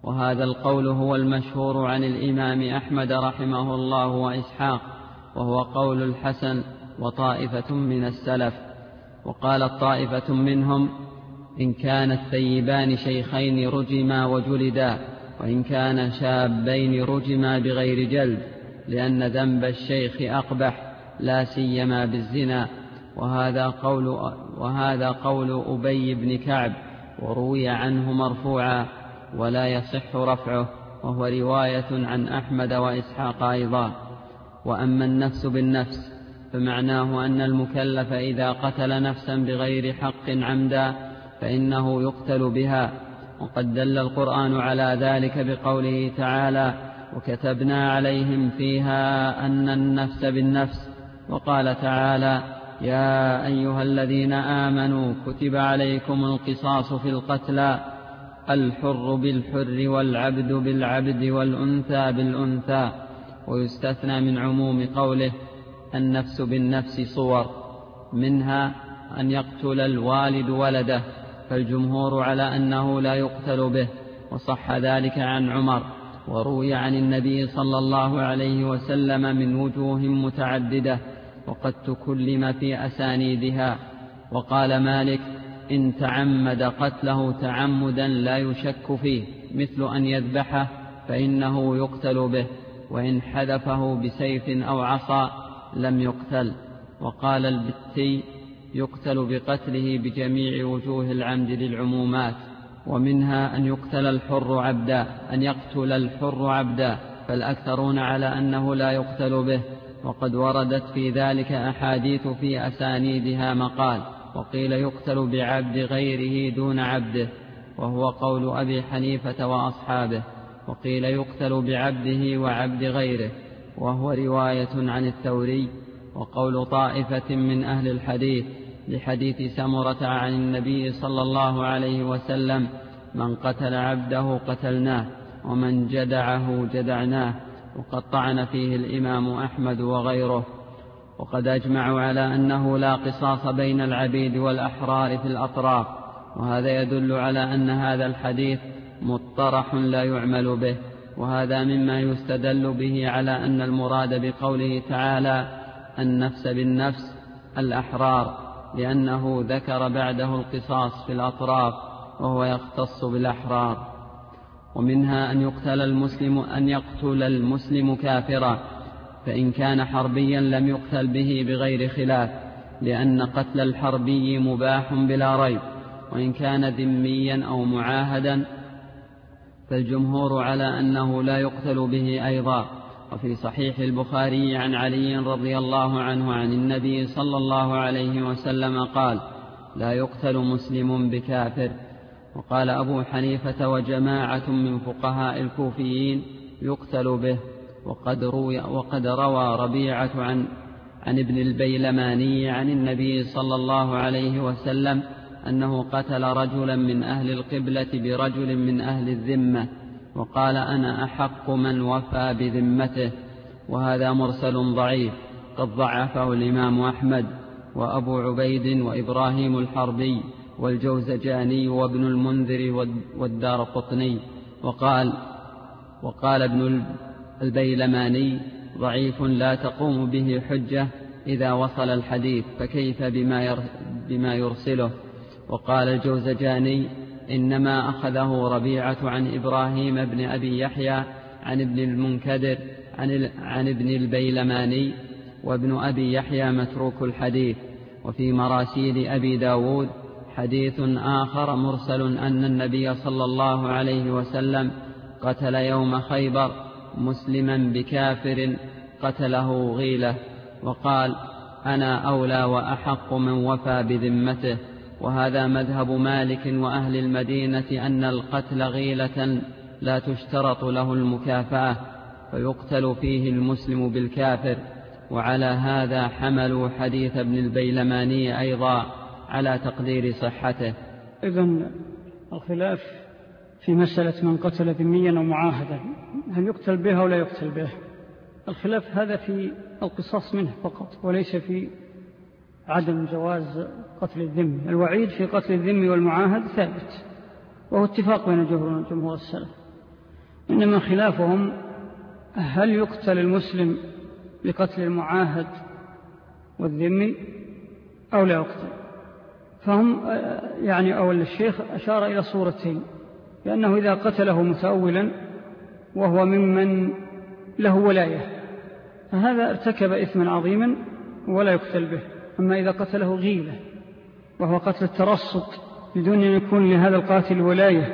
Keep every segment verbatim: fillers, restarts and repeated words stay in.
وهذا القول هو المشهور عن الإمام أحمد رحمه الله وإسحاق، وهو قول الحسن وطائفة من السلف. وقالت طائفة منهم: إن كان الثيبان شيخين رجما وجلدا، وإن كان شابين رجما بغير جلد، لأن ذنب الشيخ أقبح، لا سيما بالزنا. وهذا قول, وهذا قول أبي بن كعب، وروي عنه مرفوعا ولا يصح رفعه، وهو رواية عن أحمد وإسحاق أيضا. وأما النفس بالنفس فمعناه أن المكلف إذا قتل نفسا بغير حق عمدا فإنه يقتل بها. وقد دل القرآن على ذلك بقوله تعالى: وكتبنا عليهم فيها أن النفس بالنفس. وقال تعالى: يا أيها الذين آمنوا كتب عليكم القصاص في القتلى، الحر بالحر والعبد بالعبد والأنثى بالأنثى. ويستثنى من عموم قوله النفس بالنفس صور، منها أن يقتل الوالد ولده، فالجمهور على أنه لا يقتل به، وصح ذلك عن عمر، وروي عن النبي صلى الله عليه وسلم من وجوه متعددة، وقد تكلم في أسانيدها. وقال مالك: إن تعمد قتله تعمدا لا يشك فيه، مثل أن يذبحه، فإنه يقتل به، وإن حذفه بسيف أو عصا لم يقتل. وقال البتي: يقتل بقتله بجميع وجوه العمد للعمومات. ومنها أن يقتل الحر عبدا أن يقتل الحر عبدا فالأكثرون على أنه لا يقتل به، وقد وردت في ذلك أحاديث في أسانيدها مقال. وقيل يقتل بعبد غيره دون عبده، وهو قول أبي حنيفة وأصحابه. وقيل يقتل بعبده وعبد غيره، وهو رواية عن الثوري، وقول طائفة من أهل الحديث لحديث سمرة عن النبي صلى الله عليه وسلم: من قتل عبده قتلناه، ومن جدعه جدعناه. وقد طعن فيه الإمام أحمد وغيره. وقد أجمعوا على أنه لا قصاص بين العبيد والأحرار في الأطراف، وهذا يدل على أن هذا الحديث مطرح لا يعمل به. وهذا مما يستدل به على أن المراد بقوله تعالى النفس بالنفس الأحرار، لأنه ذكر بعده القصاص في الأطراف، وهو يختص بالأحرار. ومنها أن يقتل المسلم أن يقتل المسلم كافرا، فإن كان حربيا لم يقتل به بغير خلاف، لأن قتل الحربي مباح بلا ريب. وإن كان ذميا أو معاهدا فالجمهور على أنه لا يقتل به أيضا. وفي صحيح البخاري عن علي رضي الله عنه عن النبي صلى الله عليه وسلم قال: لا يقتل مسلم بكافر. وقال أبو حنيفة وجماعة من فقهاء الكوفيين: يقتل به. وقد روى, وقد روى ربيعة عن, عن ابن البيلماني عن النبي صلى الله عليه وسلم أنه قتل رجلا من أهل القبلة برجل من أهل الذمة، وقال: أنا أحق من وفى بذمته. وهذا مرسل ضعيف قد ضعفه الإمام أحمد وأبو عبيد وإبراهيم الحربي والجوزجاني وابن المنذر والدار قطني. وقال, وقال ابن البيلماني: ضعيف لا تقوم به حجة إذا وصل الحديث، فكيف بما, بما يرسله. وقال الجوزجاني: إنما أخذه ربيعة عن إبراهيم بن أبي يحيى عن ابن المنكدر عن, عن ابن البيلماني، وابن أبي يحيى متروك الحديث. وفي مراسيل أبي داود حديث آخر مرسل أن النبي صلى الله عليه وسلم قتل يوم خيبر مسلما بكافر قتله غيلة، وقال: أنا أولى وأحق من وفى بذمته. وهذا مذهب مالك وأهل المدينة أن القتل غيلة لا تشترط له المكافأة، فيقتل فيه المسلم بالكافر. وعلى هذا حملوا حديث ابن البيلماني أيضا على تقدير صحته. إذن الخلاف في مسألة من قتل ذميا أو معاهدا، هل يقتل به أو لا يقتل به؟ الخلاف هذا في القصاص منه فقط، وليس في عدم جواز قتل الذم. الوعيد في قتل الذم والمعاهد ثابت، وهو اتفاق بين جمهور السلف. إنما خلافهم هل يقتل المسلم بقتل المعاهد والذمي أو لا يقتل. فهم يعني أول الشيخ أشار إلى صورتين، لأنه إذا قتله متأولا وهو ممن له ولاية فهذا ارتكب إثما عظيما ولا يقتل به. أما إذا قتله غيلة وهو قتل الترصد بدون أن يكون لهذا القاتل ولاية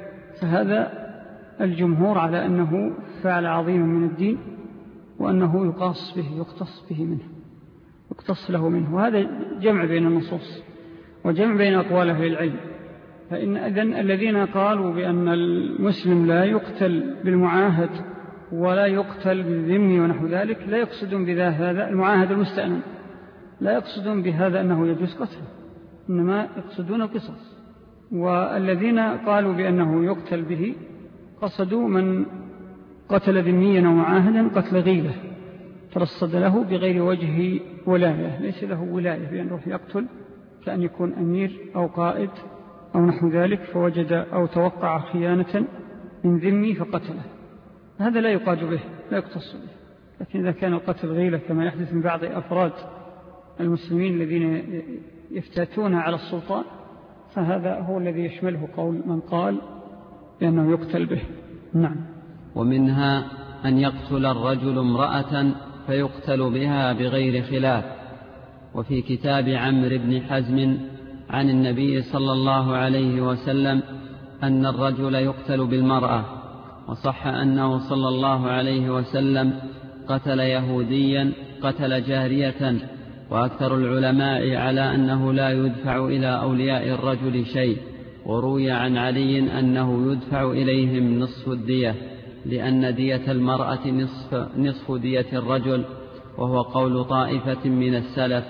فهذا الجمهور على أنه فعل عظيم من الدين وأنه يقاص به يقتص به منه يقتص له منه. وهذا جمع بين النصوص وجمع بين أقوال أهل العلم. فإن إذن الذين قالوا بأن المسلم لا يقتل بالمعاهد ولا يقتل بالذمي ونحو ذلك لا يقصدون بهذا المعاهد المستأمن، لا يقصدون بهذا أنه يجوز قتله، إنما يقصدون القصص. والذين قالوا بأنه يقتل به قصدوا من قتل ذميا ومعاهدا قتل غيبة فرصد له بغير وجه ولاية، ليس له ولاية بأن يروح يقتل كأن يكون أمير أو قائد أو نحو ذلك فوجد أو توقع خيانة من ذمي فقتله، هذا لا يقاد به لا يقتص به. لكن إذا كان القتل غيلة كما يحدث من بعض أفراد المسلمين الذين يفتاتون على السلطان فهذا هو الذي يشمله قول من قال بأنه يقتل به. نعم. ومنها أن يقتل الرجل امرأة فيقتل بها بغير خلاف. وفي كتاب عمرو بن حزم عن النبي صلى الله عليه وسلم أن الرجل يقتل بالمرأة، وصح أنه صلى الله عليه وسلم قتل يهوديا قتل جارية. وأكثر العلماء على أنه لا يدفع إلى أولياء الرجل شيء. وروي عن علي أنه يدفع إليهم نصف الدية لأن دية المرأة نصف, نصف دية الرجل، وهو قول طائفة من السلف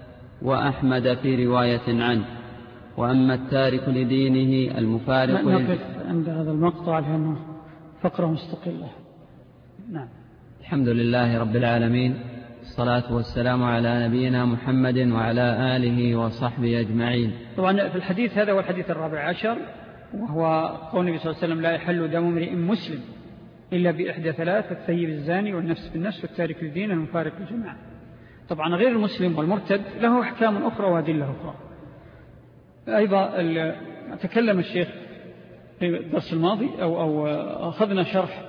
وأحمد في رواية عنه. وأما التارك لدينه المفارق نقف عند هذا المقطع لأنه فقرة مستقلة. نعم. الحمد لله رب العالمين، الصلاة والسلام على نبينا محمد وعلى آله وصحبه أجمعين. طبعا في الحديث هذا هو الحديث الرابع عشر، وهو قول النبي صلى الله عليه وسلم لا يحل دم امرئ مسلم إلا بإحدى ثلاث: الثيب الزاني والنفس بالنفس والتارك للدين المفارق للجماعة. طبعا غير المسلم والمرتد له أحكام أخرى وأدلة أخرى. أيضا تكلم الشيخ في الدرس الماضي أو, أو أخذنا شرح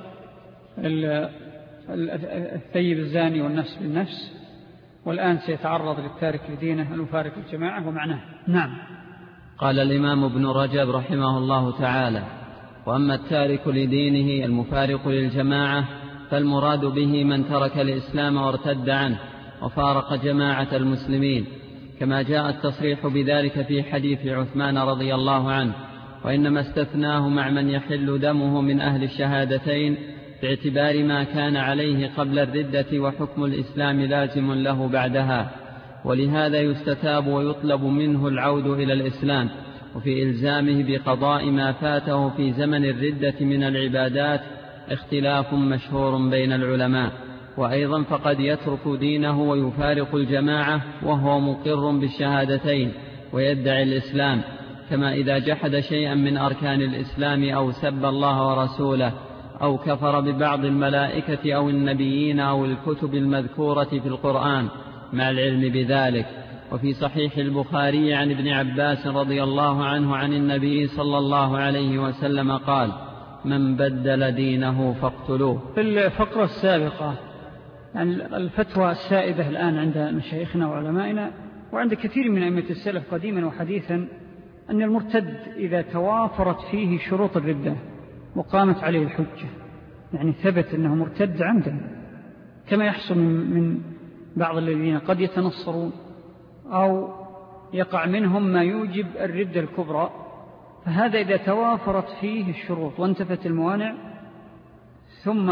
الثيب الزاني والنفس بالنفس، والآن سيتعرض للتارك لدينه المفارق للجماعة ومعناه. نعم. قال الإمام ابن رجب رحمه الله تعالى: وأما التارك لدينه المفارق للجماعة فالمراد به من ترك الإسلام وارتد عنه وفارق جماعة المسلمين، كما جاء التصريح بذلك في حديث عثمان رضي الله عنه. وإنما استثناه مع من يحل دمه من أهل الشهادتين باعتبار ما كان عليه قبل الردة وحكم الإسلام لازم له بعدها، ولهذا يستتاب ويطلب منه العود إلى الإسلام. وفي إلزامه بقضاء ما فاته في زمن الردة من العبادات اختلاف مشهور بين العلماء. وأيضا فقد يترك دينه ويفارق الجماعة وهو مقر بالشهادتين ويدعي الإسلام، كما إذا جحد شيئا من أركان الإسلام أو سب الله ورسوله أو كفر ببعض الملائكة أو النبيين أو الكتب المذكورة في القرآن مع العلم بذلك. وفي صحيح البخاري عن ابن عباس رضي الله عنه عن النبي صلى الله عليه وسلم قال: من بدل دينه فاقتلوه. في الفقرة السابقة يعني الفتوى السائدة الآن عند مشايخنا وعلمائنا وعند كثير من أئمة السلف قديما وحديثا أن المرتد إذا توافرت فيه شروط الردة وقامت عليه الحجة، يعني ثبت أنه مرتد عمدا، كما يحصل من بعض الذين قد يتنصرون أو يقع منهم ما يوجب الردة الكبرى، فهذا إذا توافرت فيه الشروط وانتفت الموانع ثم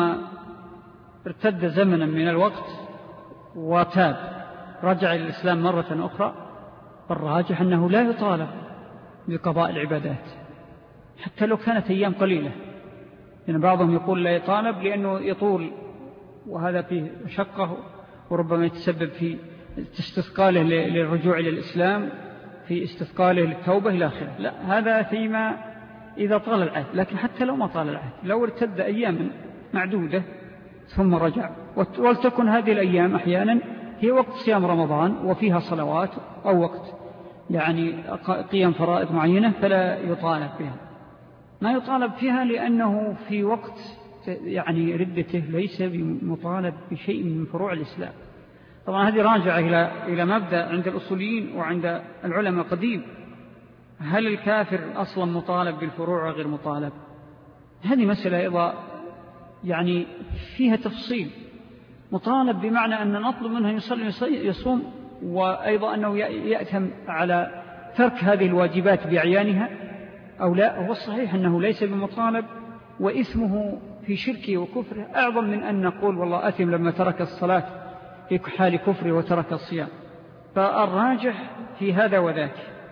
ارتد زمنا من الوقت وتاب رجع إلى الإسلام مرة أخرى، فالراجح أنه لا يطالب بقضاء العبادات حتى لو كانت أيام قليلة. يعني بعضهم يقول لا يطالب لأنه يطول وهذا فيه مشقة وربما يتسبب في استثقاله للرجوع إلى الإسلام، في استثقاله للتوبة إلى آخره. لا، هذا فيما إذا طال العهد، لكن حتى لو ما طال العهد، لو ارتد أيام معدودة ثم رجع، ولتكن هذه الأيام أحيانا هي وقت صيام رمضان وفيها صلوات أو وقت يعني قيام فرائض معينة، فلا يطالب بها. ما يطالب فيها لأنه في وقت يعني ردته ليس بمطالب بشيء من فروع الإسلام. طبعا هذه راجعة إلى إلى مبدأ عند الأصوليين وعند العلماء القديم، هل الكافر أصلا مطالب بالفروع وغير مطالب؟ هذه مسألة أيضا يعني فيها تفصيل. مطالب بمعنى أن نطلب منه يصلي يصوم، وأيضا أنه يأثم على ترك هذه الواجبات بعيانها أو لا. هو الصحيح أنه ليس بمطالب، وإثمه في شركه وكفره أعظم من أن نقول والله أثم لما ترك الصلاة في حال كفره وترك الصيام. فالراجح في هذا وذاك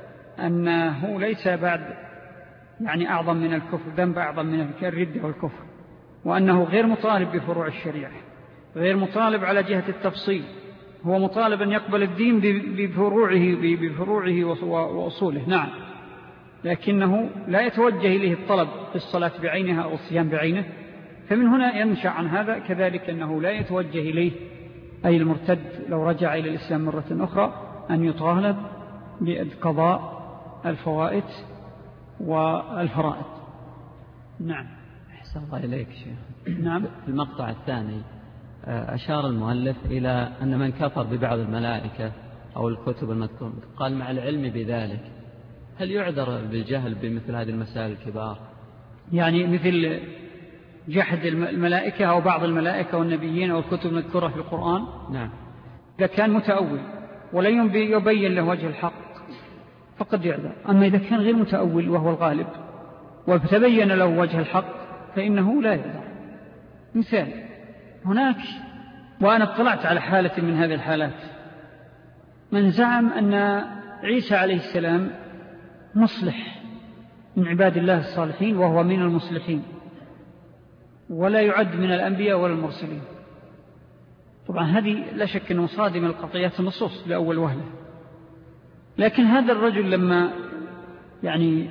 أنه ليس بعد يعني أعظم من الكفر، ذنب أعظم من الردة والكفر، وأنه غير مطالب بفروع الشريعة، غير مطالب على جهة التفصيل. هو مطالب أن يقبل الدين بفروعه بفروعه وأصوله، نعم، لكنه لا يتوجه إليه الطلب في الصلاة بعينها أو الصيام بعينه. فمن هنا ينشأ عن هذا كذلك أنه لا يتوجه إليه أي المرتد لو رجع إلى الإسلام مرة أخرى أن يطالب بقضاء الفوائد والفرائض. نعم. أحسن الله إليك شيخ. نعم. في المقطع الثاني أشار المؤلف إلى أن من كفر ببعض الملائكة أو الكتب المذكورة قال مع العلم بذلك، هل يعذر بالجهل بمثل هذه المسائل الكبار؟ يعني مثل جحد الملائكة أو بعض الملائكة والنبيين أو الكتب المذكورة في القرآن؟ نعم. إذا كان متأول ولا يبين له وجه الحق فقد يعذر. أما إذا كان غير متأول وهو الغالب وتبين له وجه الحق فإنه لا يعذر. مثال، هناك وأنا اطلعت على حالة من هذه الحالات من زعم أن عيسى عليه السلام مصلح من عباد الله الصالحين وهو من المصلحين ولا يعد من الأنبياء ولا المرسلين. طبعا هذه لا شك أنه صادم القطعيات النصوص لأول وهلة، لكن هذا الرجل لما يعني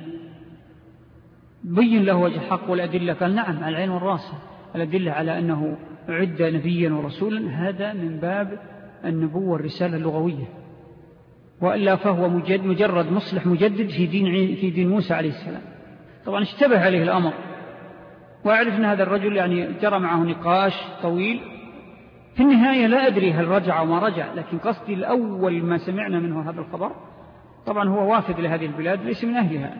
بين له وجه الحق والأدلة قال نعم على العين والرأس الأدلة على أنه عد نبيا ورسولا، هذا من باب النبوة والرسالة اللغوية، وإلا فهو مجرد مصلح مجدد في دين, في دين موسى عليه السلام. طبعا اشتبه عليه الأمر، وأعرف أن هذا الرجل يعني جرى معه نقاش طويل. في النهاية لا أدري هل رجع أو ما رجع، لكن قصدي الأول ما سمعنا منه هذا الخبر، طبعا هو وافد لهذه البلاد ليس من أهلها،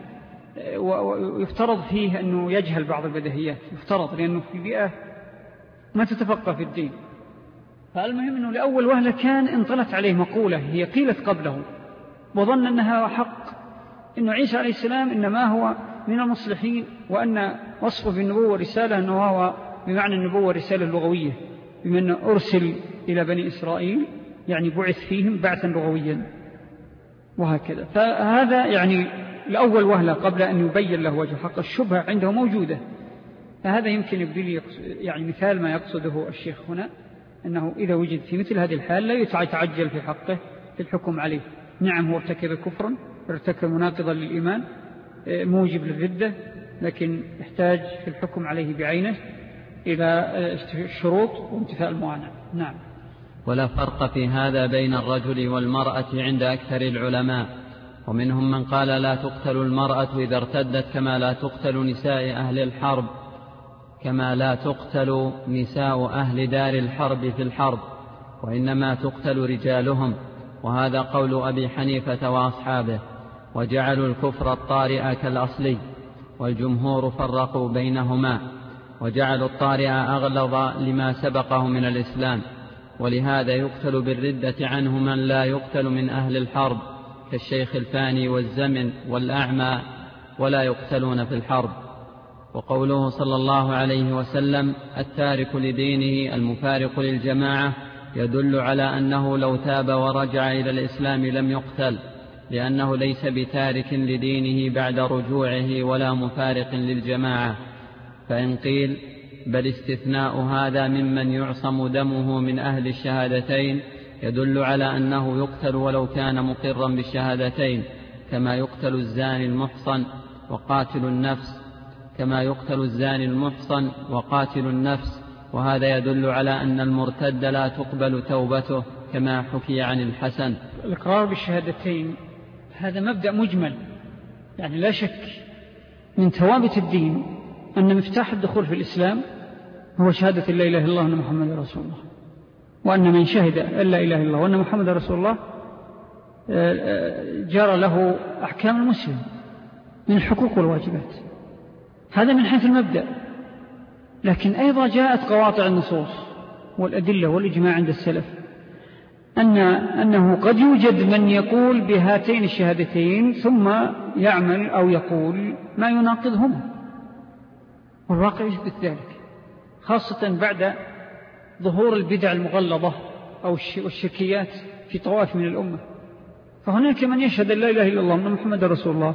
ويفترض فيه أنه يجهل بعض البديهيات، يفترض لأنه في بيئة ما تتفقه في الدين. فالمهم أنه لأول وهلة كان انطلت عليه مقولة هي قيلت قبله وظن أنها حق، أنه عيسى عليه السلام إنما هو من المصلحين، وأن وصفه بالنبوة والرسالة أنه هو بمعنى النبوة والرسالة اللغوية، بما أنه أرسل إلى بني إسرائيل يعني بعث فيهم بعثا لغويا وهكذا. فهذا يعني لأول وهلة قبل أن يبين له وجه حق الشبهة عنده موجودة. فهذا يمكن يبدي يعني مثال ما يقصده الشيخ هنا، أنه إذا وجد في مثل هذه الحال لا يتعجل في حقه في الحكم عليه. نعم هو ارتكب كفرا، ارتكب مناقضا للإيمان موجب للردة، لكن يحتاج في الحكم عليه بعينه إلى الشروط وانتفاء الموانع. نعم. ولا فرق في هذا بين الرجل والمرأة عند أكثر العلماء، ومنهم من قال لا تقتل المرأة إذا ارتدت كما لا تقتل نساء أهل الحرب كما لا تقتل نساء أهل دار الحرب في الحرب، وإنما تقتل رجالهم، وهذا قول أبي حنيفة وأصحابه، وجعلوا الكفر الطارئ كالأصلي، والجمهور فرقوا بينهما وجعلوا الطارئ أغلظ لما سبقه من الإسلام، ولهذا يقتل بالردة عنه من لا يقتل من أهل الحرب كالشيخ الفاني والزمن والأعمى، ولا يقتلون في الحرب. وقوله صلى الله عليه وسلم التارك لدينه المفارق للجماعة يدل على أنه لو تاب ورجع إلى الإسلام لم يقتل، لأنه ليس بتارك لدينه بعد رجوعه ولا مفارق للجماعة. فإن قيل بل استثناء هذا ممن يعصم دمه من أهل الشهادتين يدل على أنه يقتل ولو كان مقرا بالشهادتين، كما يقتل الزاني المحصن وقاتل النفس كما يقتل الزاني المحصن وقاتل النفس، وهذا يدل على أن المرتد لا تقبل توبته كما حكي عن الحسن. الإقرار بالشهادتين هذا مبدأ مجمل، يعني لا شك من ثوابت الدين أن مفتاح الدخول في الإسلام هو شهادة لا إله إلا الله وأن محمد رسول الله، وأن من شهد أن لا إله إلا الله وأن محمد رسول الله جرى له أحكام المسلم من الحقوق والواجبات. هذا من حيث المبدأ. لكن أيضا جاءت قواطع النصوص والأدلة والإجماع عند السلف أن أنه قد يوجد من يقول بهاتين الشهادتين ثم يعمل أو يقول ما يناقضهما، والواقع يثبت ذلك، خاصة بعد ظهور البدع المغلظة أو الشركيات في طوائف من الأمة. فهناك من يشهد لا إله إلا الله وأن محمد رسول الله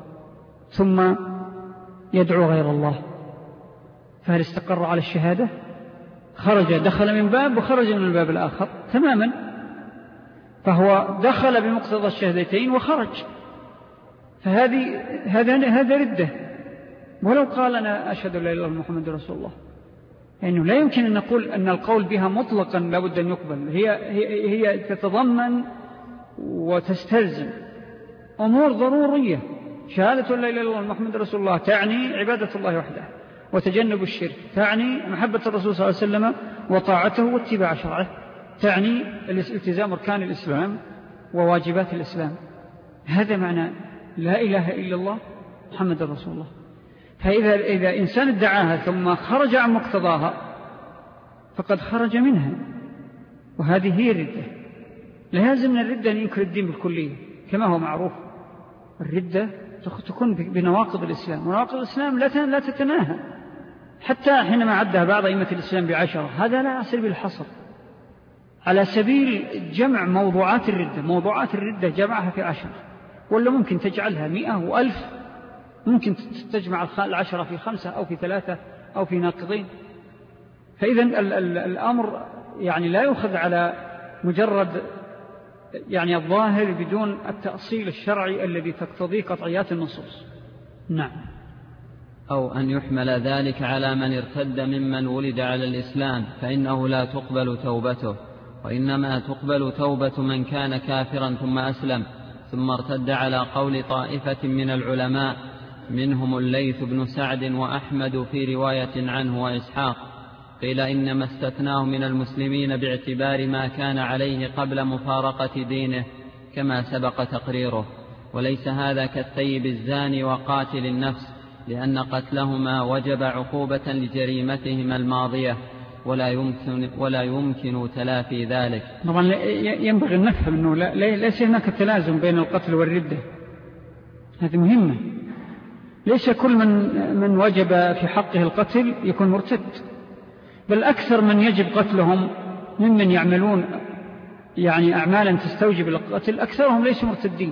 ثم يدعو غير الله، فهل استقر على الشهادة؟ خرج، دخل من باب وخرج من الباب الآخر تماما، فهو دخل بمقتضى الشهادتين وخرج، فهذه هذا هذا ردة. ولو قال أنا أشهد لا إله إلا الله محمد رسول الله، لأنه يعني لا يمكن أن نقول أن القول بها مطلقا لابد أن يقبل، هي, هي, هي تتضمن وتستلزم أمور ضرورية. شهادة لا إله إلا الله محمد رسول الله تعني عبادة الله وحده وتجنب الشرك، تعني محبة الرسول صلى الله عليه وسلم وطاعته واتباع شرعه، تعني الالتزام أركان الإسلام وواجبات الإسلام. هذا معنى لا إله إلا الله محمد رسول الله. فإذا إذا إنسان ادعاها ثم خرج عن مقتضاها فقد خرج منها، وهذه هي الردة. لازم من الردة أن ينكر الدين بالكلية كما هو معروف. الردة تكون بنواقض الإسلام، ونواقض الإسلام لا تتناهى، حتى حينما عدها بعض أئمة الإسلام بعشرة، هذا لا على سبيل الحصر، على سبيل جمع موضوعات الردة. موضوعات الردة جمعها في عشرة، ولا ممكن تجعلها مئة وألف، ممكن تجمع العشرة في خمسة أو في ثلاثة أو في ناقضين. فإذا الأمر يعني لا يؤخذ على مجرد يعني الظاهر بدون التأصيل الشرعي الذي تقتضيه قطعيات النصوص. نعم. أو أن يحمل ذلك على من ارتد ممن ولد على الإسلام، فإنه لا تقبل توبته، وإنما تقبل توبة من كان كافرا ثم أسلم ثم ارتد، على قول طائفة من العلماء منهم الليث بن سعد وأحمد في رواية عنه وإسحاق. قيل إنما استثناه من المسلمين باعتبار ما كان عليه قبل مفارقة دينه كما سبق تقريره، وليس هذا كالثيب الزاني وقاتل النفس، لأن قتلهما وجب عقوبة لجريمتهما الماضية، ولا يمكن, ولا يمكن تلافي ذلك. طبعا ينبغي أن نفهم أنه ليس هناك تلازم بين القتل والردة، هذه مهمة. ليس كل من, من وجب في حقه القتل يكون مرتد، بل أكثر من يجب قتلهم ممن يعملون يعني أعمالا تستوجب القتل أكثرهم ليسوا مرتدين،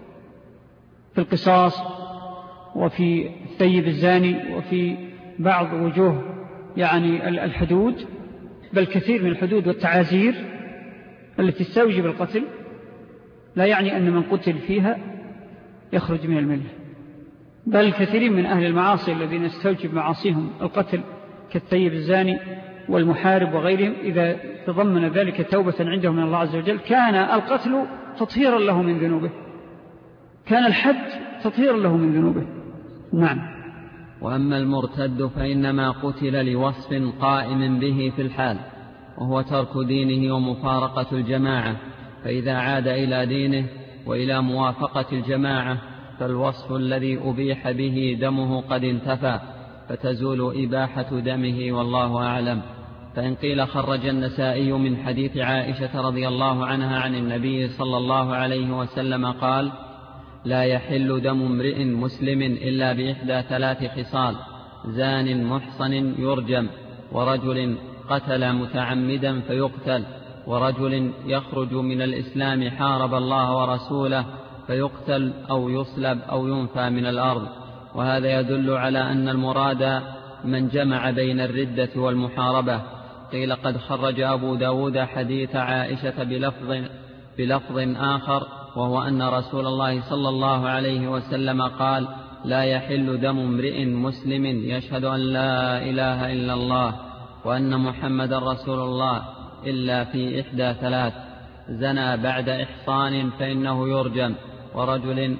في القصاص وفي الثيب الزاني وفي بعض وجوه يعني الحدود، بل كثير من الحدود والتعازير التي تستوجب القتل لا يعني أن من قتل فيها يخرج من الملة، بل كثيرين من أهل المعاصي الذين استوجب معاصيهم القتل كالثيب الزاني والمحارب وغيرهم، إذا تضمن ذلك توبة عندهم من الله عز وجل كان القتل تطهيرا له من ذنوبه، كان الحد تطهيرا له من ذنوبه. نعم. وأما المرتد فإنما قتل لوصف قائم به في الحال، وهو ترك دينه ومفارقة الجماعة، فإذا عاد إلى دينه وإلى موافقة الجماعة فالوصف الذي أبيح به دمه قد انتفى، فتزول إباحة دمه، والله أعلم. فإن قيل خرج النسائي من حديث عائشة رضي الله عنها عن النبي صلى الله عليه وسلم قال: لا يحل دم امرئ مسلم إلا بإحدى ثلاث خصال: زان محصن يرجم، ورجل قتل متعمدا فيقتل، ورجل يخرج من الإسلام حارب الله ورسوله فيقتل أو يصلب أو ينفى من الأرض. وهذا يدل على أن المراد من جمع بين الردة والمحاربة. قيل قد خرج أبو داود حديث عائشة بلفظ, بلفظ آخر، وهو أن رسول الله صلى الله عليه وسلم قال: لا يحل دم امرئ مسلم يشهد أن لا إله إلا الله وأن محمد رسول الله إلا في إحدى ثلاث: زنى بعد إحصان فإنه يرجم، ورجل,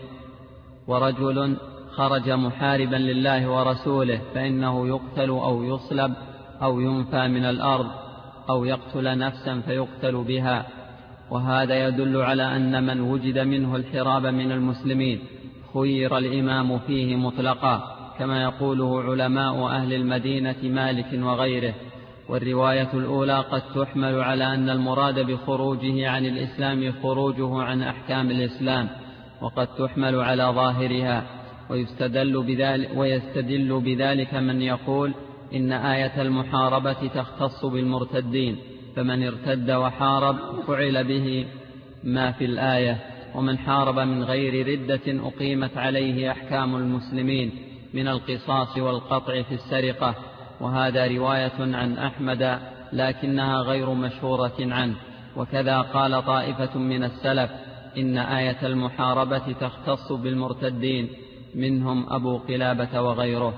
ورجل خرج محاربا لله ورسوله فإنه يقتل أو يصلب أو ينفى من الأرض أو يقتل نفسا فيقتل بها. وهذا يدل على أن من وجد منه الحراب من المسلمين خير الإمام فيه مطلقا، كما يقوله علماء أهل المدينة مالك وغيره. والرواية الأولى قد تحمل على أن المراد بخروجه عن الإسلام خروجه عن أحكام الإسلام، وقد تحمل على ظاهرها. ويستدل بذلك, ويستدل بذلك من يقول إن آية المحاربة تختص بالمرتدين، فمن ارتد وحارب فعل به ما في الآية، ومن حارب من غير ردة أقيمت عليه أحكام المسلمين من القصاص والقطع في السرقة. وهذا رواية عن أحمد لكنها غير مشهورة عنه. وكذا قال طائفة من السلف إن آية المحاربة تختص بالمرتدين، منهم أبو قلابة وغيره.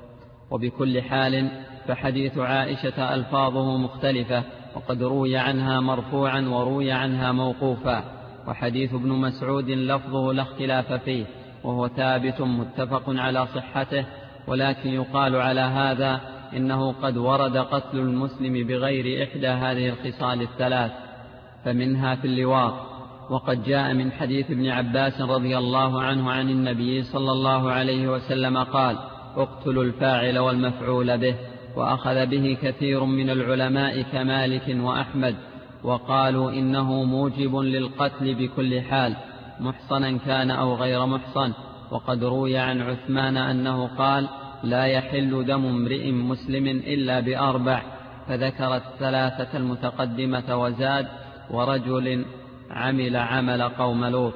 وبكل حال فحديث عائشة ألفاظه مختلفة، وقد روي عنها مرفوعا وروي عنها موقوفا. وحديث ابن مسعود لفظه لا اختلاف فيه، وهو ثابت متفق على صحته، ولكن يقال على هذا إنه قد ورد قتل المسلم بغير إحدى هذه الخصال الثلاث، فمنها في اللواط. وقد جاء من حديث ابن عباس رضي الله عنه عن النبي صلى الله عليه وسلم قال: اقتلوا الفاعل والمفعول به. وأخذ به كثير من العلماء كمالك وأحمد، وقالوا إنه موجب للقتل بكل حال، محصنا كان أو غير محصن. وقد روي عن عثمان أنه قال: لا يحل دم امرئ مسلم إلا بأربع، فذكر الثلاثة المتقدمة وزاد: ورجل عمل عمل قوم لوط.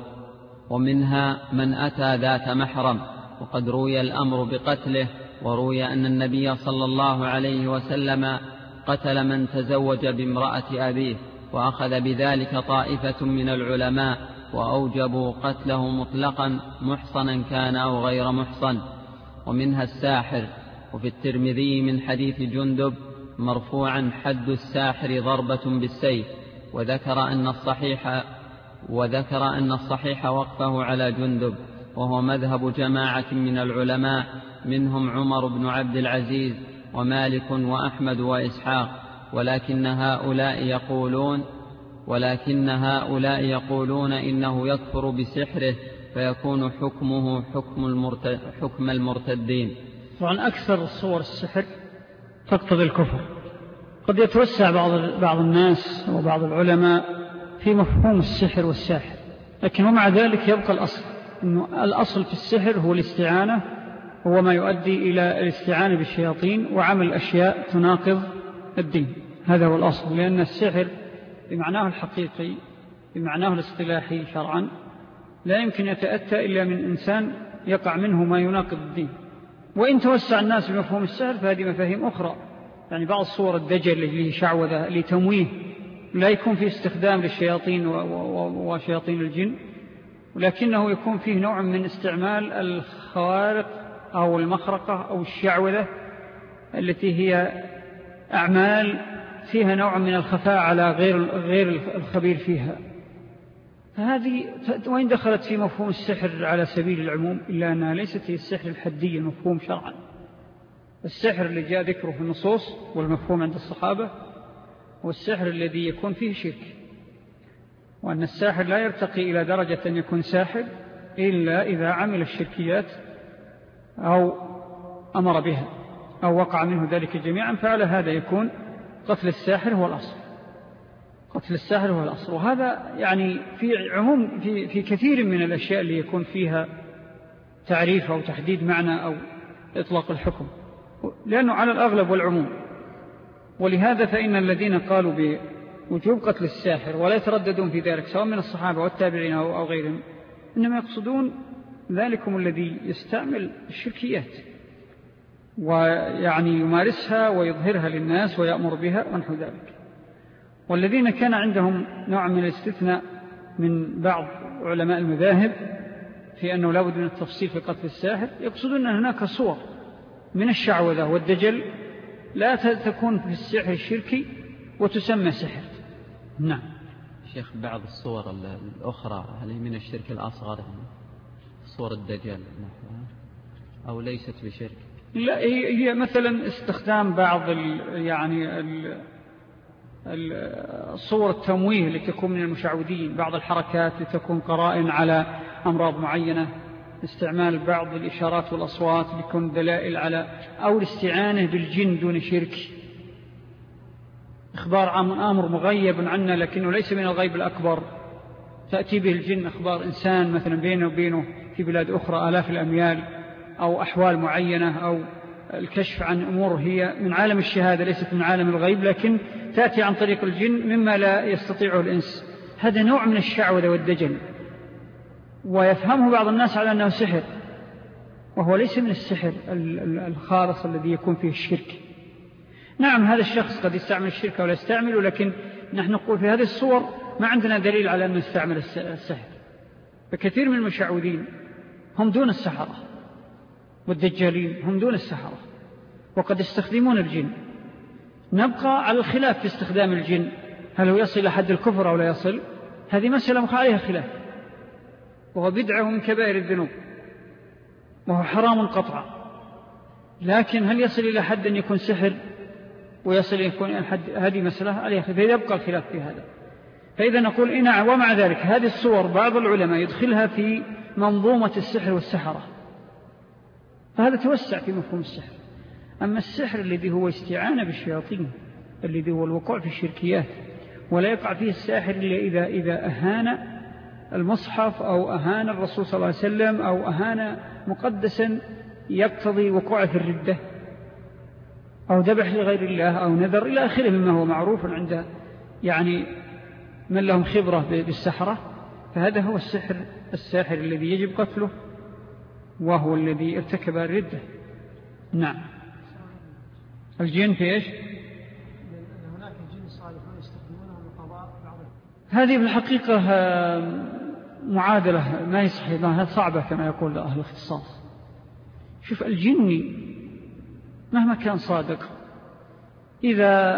ومنها من أتى ذات محرم، وقد روي الأمر بقتله. وروي أن النبي صلى الله عليه وسلم قتل من تزوج بامرأة أبيه، وأخذ بذلك طائفة من العلماء وأوجبوا قتله مطلقا محصنا كان أو غير محصن. ومنها الساحر. وفي الترمذي من حديث جندب مرفوعا: حد الساحر ضربة بالسيف. وذكر أن الصحيح وذكر أن الصحيح وقفه على جندب، وهو مذهب جماعة من العلماء، منهم عمر بن عبد العزيز ومالك وأحمد وإسحاق. ولكن هؤلاء يقولون ولكن هؤلاء يقولون إنه يكفر بسحره، فيكون حكمه حكم, المرتد حكم المرتدين. طبعا أكثر صور السحر تقتضي الكفر. قد يتوسع بعض بعض الناس وبعض العلماء في مفهوم السحر والساحر، لكن ومع ذلك يبقى الأصل، إنه الأصل في السحر هو الاستعانة، هو ما يؤدي إلى الاستعانة بالشياطين وعمل أشياء تناقض الدين. هذا هو الأصل، لأن السحر بمعناه الحقيقي بمعناه الاصطلاحي شرعا لا يمكن يتأتى إلا من إنسان يقع منه ما يناقض الدين. وإن توسع الناس بمفهوم السحر فهذه مفاهيم أخرى، يعني بعض صور الدجل اللي شعوذة لتمويه لا يكون فيه استخدام للشياطين وشياطين الجن، ولكنه يكون فيه نوع من استعمال الخوارق أو المخرقة أو الشعوذة التي هي أعمال فيها نوع من الخفاء على غير غير الخبير فيها. فهذه وإن دخلت في مفهوم السحر على سبيل العموم، إلا أنها ليست هي السحر الحدي المفهوم شرعا. السحر اللي جاء ذكره في النصوص والمفهوم عند الصحابة هو السحر الذي يكون فيه شرك، وأن الساحر لا يرتقي إلى درجة أن يكون ساحر إلا إذا عمل الشركيات أو أمر بها أو وقع منه ذلك جميعا، فعلى هذا يكون قتل الساحر هو الأصل. قتل الساحر هو الأصل. وهذا يعني في عموم في, في كثير من الأشياء اللي يكون فيها تعريف أو تحديد معنى أو إطلاق الحكم، لأنه على الأغلب والعموم. ولهذا فإن الذين قالوا بوجوب قتل الساحر ولا يترددون في ذلك سواء من الصحابة والتابعين أو غيرهم، إنما يقصدون ذلكم الذي يستعمل الشركيات ويعني يمارسها ويظهرها للناس ويأمر بها ونحو ذلك. والذين كان عندهم نوع من الاستثناء من بعض علماء المذاهب في أنه لا بد من التفصيل في قتل الساحر، يقصدون أن هناك صور من الشعوذة والدجل لا تكون في السحر الشركي وتسمى سحر. نعم. شيخ بعض الصور الأخرى هل هي من الشرك الأصغر، صور الدجال أو ليست بشرك؟ لا، هي مثلا استخدام بعض ال يعني ال الصور التمويه اللي تكون من المشعوذين، بعض الحركات لتكون قرائن على أمراض معينة، استعمال بعض الإشارات والأصوات لكون دلائل على، أو الاستعانة بالجن دون شرك، إخبار عن أمر مغيب عنا لكنه ليس من الغيب الأكبر، تأتي به الجن أخبار إنسان مثلا بينه وبينه في بلاد أخرى آلاف الأميال، أو أحوال معينة، أو الكشف عن أمور هي من عالم الشهادة ليست من عالم الغيب لكن تأتي عن طريق الجن مما لا يستطيعه الإنس. هذا نوع من الشعوذة والدجل، ويفهمه بعض الناس على أنه سحر، وهو ليس من السحر الخالص الذي يكون فيه الشرك. نعم هذا الشخص قد يستعمل الشرك ولا يستعمله، لكن نحن نقول في هذه الصور ما عندنا دليل على أنه يستعمل السحر. فكثير من المشعوذين هم دون السحرة، والدجالين هم دون السحرة، وقد يستخدمون الجن. نبقى على الخلاف في استخدام الجن، هل هو يصل إلى حد الكفر أو لا يصل؟ هذه مسألة مخ عليها خلاف، وهو بدعه من كبائر الذنوب، وهو حرام قطعا. لكن هل يصل إلى حد أن يكون سحر ويصل إلى يكون الحد؟ هذه مسألة عليها خلاف، فيبقى الخلاف في هذا. فإذا نقول إنع، ومع ذلك هذه الصور بعض العلماء يدخلها في منظومة السحر والسحرة، فهذا توسع في مفهوم السحر. أما السحر الذي هو استعانة بالشياطين، الذي هو الوقوع في الشركيات، ولا يقع فيه الساحر إلا إذا, إذا أهان المصحف أو أهان الرسول صلى الله عليه وسلم أو أهان مقدسا يقتضي وقوع في الردة، أو ذبح لغير الله أو نذر إلى آخره مما هو معروف عند يعني من لهم خبرة بالسحرة. فهذا هو السحر الساحر الذي يجب قتله، وهو الذي ارتكب الردة. نعم. الجن في إيش؟ هناك الجن الصالحون يستخدمونه لقضاء بعض. هذه بالحقيقة معادلة ما يصحي، هذا صعبة كما يقول أهل الاختصاص. شوف، الجني مهما كان صادق إذا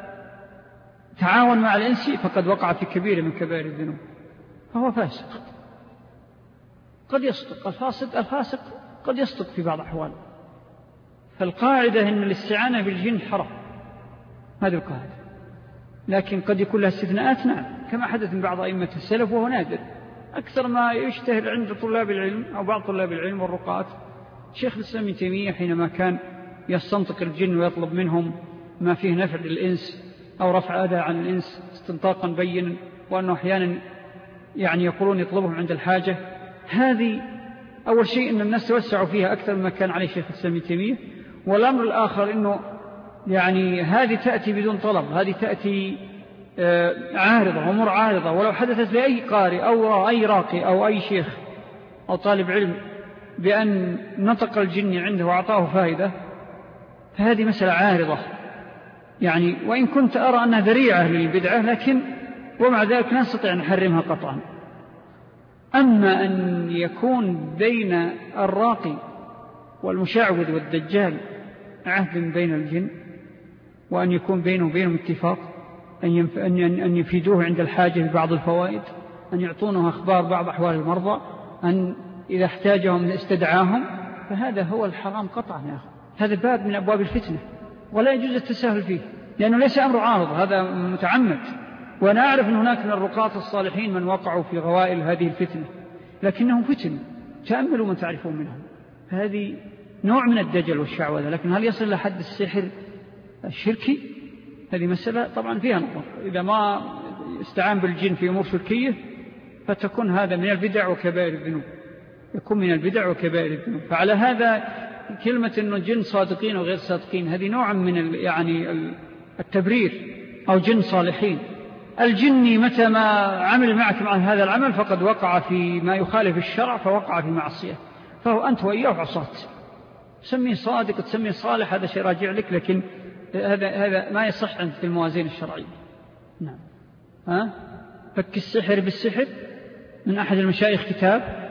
تعاون مع الإنسي فقد وقع في كبيرة من كبائر الذنوب، فهو فاسق. قد يصدق الفاسق الفاسق قد يصدق في بعض الأحوال. فالقاعدة أن الاستعانة بالجن حرام، هذه القاعدة، لكن قد يكون لها استثناءات. نعم، كما حدث من بعض أئمة السلف وهو نادر. أكثر ما يشتهر عند طلاب العلم أو بعض طلاب العلم والرقات شيخ الإسلام ابن تيمية حينما كان يستنطق الجن ويطلب منهم ما فيه نفع للإنس أو رفع أذى عن الإنس استنطاقا بينا، وأنه أحيانا يعني يقولون يطلبهم عند الحاجة. هذه أول شيء أن الناس توسعوا فيها أكثر مما كان عليه شيخ الإسلام ابن تيمية. والأمر الآخر أنه يعني هذه تأتي بدون طلب، هذه تأتي عارضة ومر عارضة، ولو حدثت لأي قارئ أو أي راقي أو أي شيخ أو طالب علم بأن نطق الجن عنده وأعطاه فائدة، فهذه مسألة عارضة يعني، وإن كنت أرى أنها ذريعة للبدعة، لكن ومع ذلك لا نستطيع أن نحرمها قطعا. أما أن يكون بين الراقي والمشعوذ والدجال عهد بين الجن، وأن يكون بينه وبينهم اتفاق أن يفيدوه عند الحاجة ببعض الفوائد، أن يعطونه أخبار بعض أحوال المرضى، أن إذا احتاجهم استدعاهم، فهذا هو الحرام قطعا يا أخي. هذا باب من أبواب الفتنة ولا يجوز التساهل فيه، لأنه ليس أمر عارض، هذا متعمد. وأنا أعرف أن هناك من الرقاة الصالحين من وقعوا في غوائل هذه الفتنة، لكنهم فتن، تأملوا من تعرفون منهم. فهذه نوع من الدجل والشعوذة، لكن هل يصل لحد السحر الشركي؟ هذه مسألة طبعا فيها نظر. إذا ما استعان بالجن في أمور شركية فتكون هذا من البدع وكبائر الذنوب، يكون من البدع وكبائر الذنوب. فعلى هذا كلمة أنه جن صادقين وغير صادقين هذه نوع من يعني التبرير، أو جن صالحين. الجني متى ما عمل معك مع هذا العمل فقد وقع في ما يخالف الشرع، فوقع في معصية، فهو أنت وإياه عصاة. تسميه صادق تسميه صالح هذا شيء راجع لك، لكن هذا هذا ما يصح عند الموازين الشرعية. نعم. ها فك السحر بالسحر من أحد المشايخ كتاب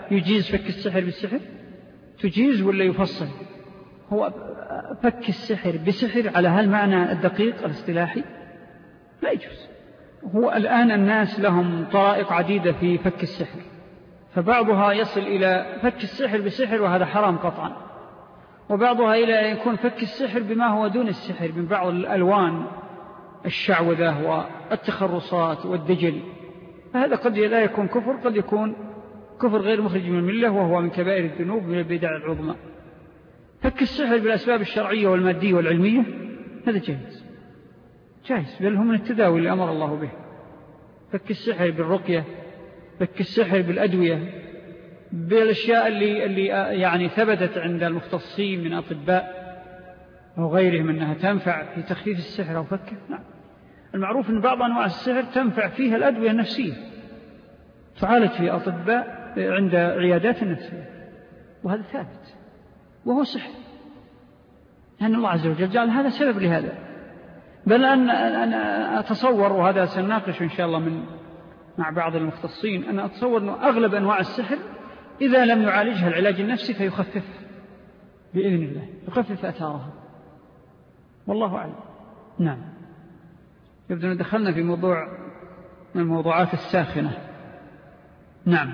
يجيز فك السحر بالسحر؟ تجيز ولا يفصل؟ هو فك السحر بسحر على هالمعنى الدقيق الاصطلاحي لا يجوز. هو الآن الناس لهم طرائق عديدة في فك السحر، فبعضها يصل إلى فك السحر بسحر وهذا حرام قطعا، وبعضها إلى أن يكون فك السحر بما هو دون السحر من بعض الألوان الشعوذة والتخرصات والدجل، فهذا قد لا يكون كفر، قد يكون كفر غير مخرج من الملة وهو من كبائر الذنوب من البدع العظمى. فك السحر بالأسباب الشرعية والمادية والعلمية هذا جائز جائز، بل هم من التداوي اللي أمر الله به. فك السحر بالرقية، فك السحر بالأدوية، بالأشياء اللي, اللي يعني ثبتت عند المختصين من أطباء أو غيرهم أنها تنفع في تخفيف السحر أو فكه. نعم، المعروف أن بعض أنواع السحر تنفع فيها الأدوية النفسية، تعالج في أطباء عند عيادات النفسية، وهذا ثابت وهو سحر، لأن الله عز وجل جعل هذا سبب لهذا. بل أن أنا أتصور، وهذا سنناقش إن شاء الله من مع بعض المختصين، أنا أتصور أنه أغلب أنواع السحر إذا لم يعالجها العلاج النفسي فيخفف بإذن الله، يخفف أثارها، والله أعلم. نعم، يبدو أن دخلنا في موضوع من الموضوعات الساخنة. نعم،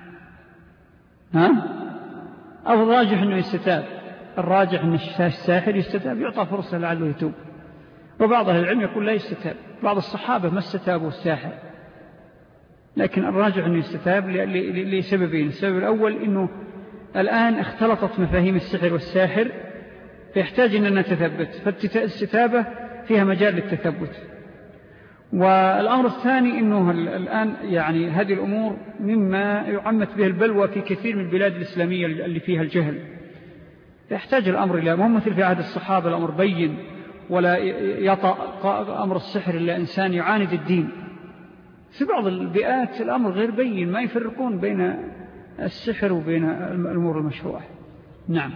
ها أو الراجح أنه يستتاب، الراجح أن الساحر يستتاب، يعطى فرصة لعله يتوب، وبعض أهل العلم يقول لا يستتاب، بعض الصحابة ما استتابوا الساحر، لكن الراجح أنه يستتاب لسببين. السبب الأول أنه الآن اختلطت مفاهيم السحر والساحر فيحتاج أننا نتثبت، فالاستتابة فيها مجال للتثبت. والأمر الثاني أنه الآن يعني هذه الأمور مما يعمت به البلوى في كثير من البلاد الإسلامية اللي فيها الجهل، يحتاج الأمر إلى مو مثل في عهد الصحابة الأمر بين ولا يطأ أمر السحر إلا إنسان يعاند الدين. في بعض البيئات الأمر غير بين، ما يفرقون بين السحر وبين الأمور المشروعة. نعم.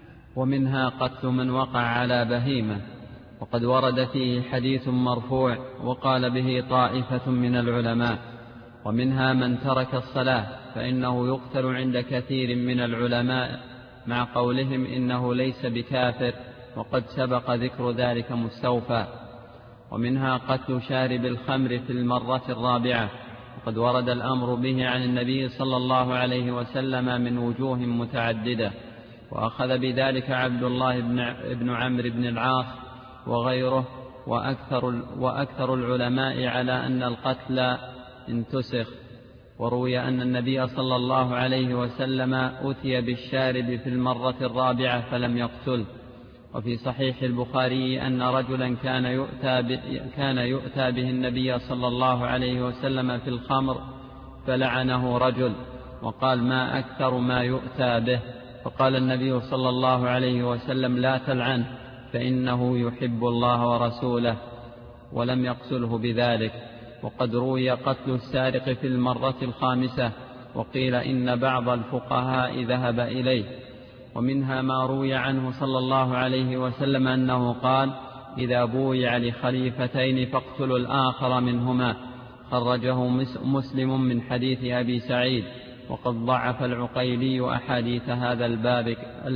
ومنها قتل من وقع على بهيمة، وقد ورد فيه حديث مرفوع وقال به طائفة من العلماء. ومنها من ترك الصلاة فإنه يقتل عند كثير من العلماء مع قولهم إنه ليس بكافر، وقد سبق ذكر ذلك مستوفى. ومنها قتل شارب الخمر في المرة الرابعة، وقد ورد الأمر به عن النبي صلى الله عليه وسلم من وجوه متعددة، وأخذ بذلك عبد الله بن عمرو بن العاص وغيره، وأكثر, وأكثر العلماء على أن القتل انتسخ. وروي أن النبي صلى الله عليه وسلم أتي بالشارب في المرة الرابعة فلم يقتل. وفي صحيح البخاري أن رجلا كان يؤتى, كان يؤتى به النبي صلى الله عليه وسلم في الخمر فلعنه رجل وقال ما أكثر ما يؤتى به، فقال النبي صلى الله عليه وسلم لا تلعن فإنه يحب الله ورسوله، ولم يقتله بذلك. وقد روي قتل السارق في المرة الخامسة، وقيل إن بعض الفقهاء ذهب إليه. ومنها ما روي عنه صلى الله عليه وسلم أنه قال إذا بويع لخليفتين فاقتلوا الآخر منهما، خرجه مسلم من حديث أبي سعيد. وقد ضعف العقيلي أحاديث هذا الباب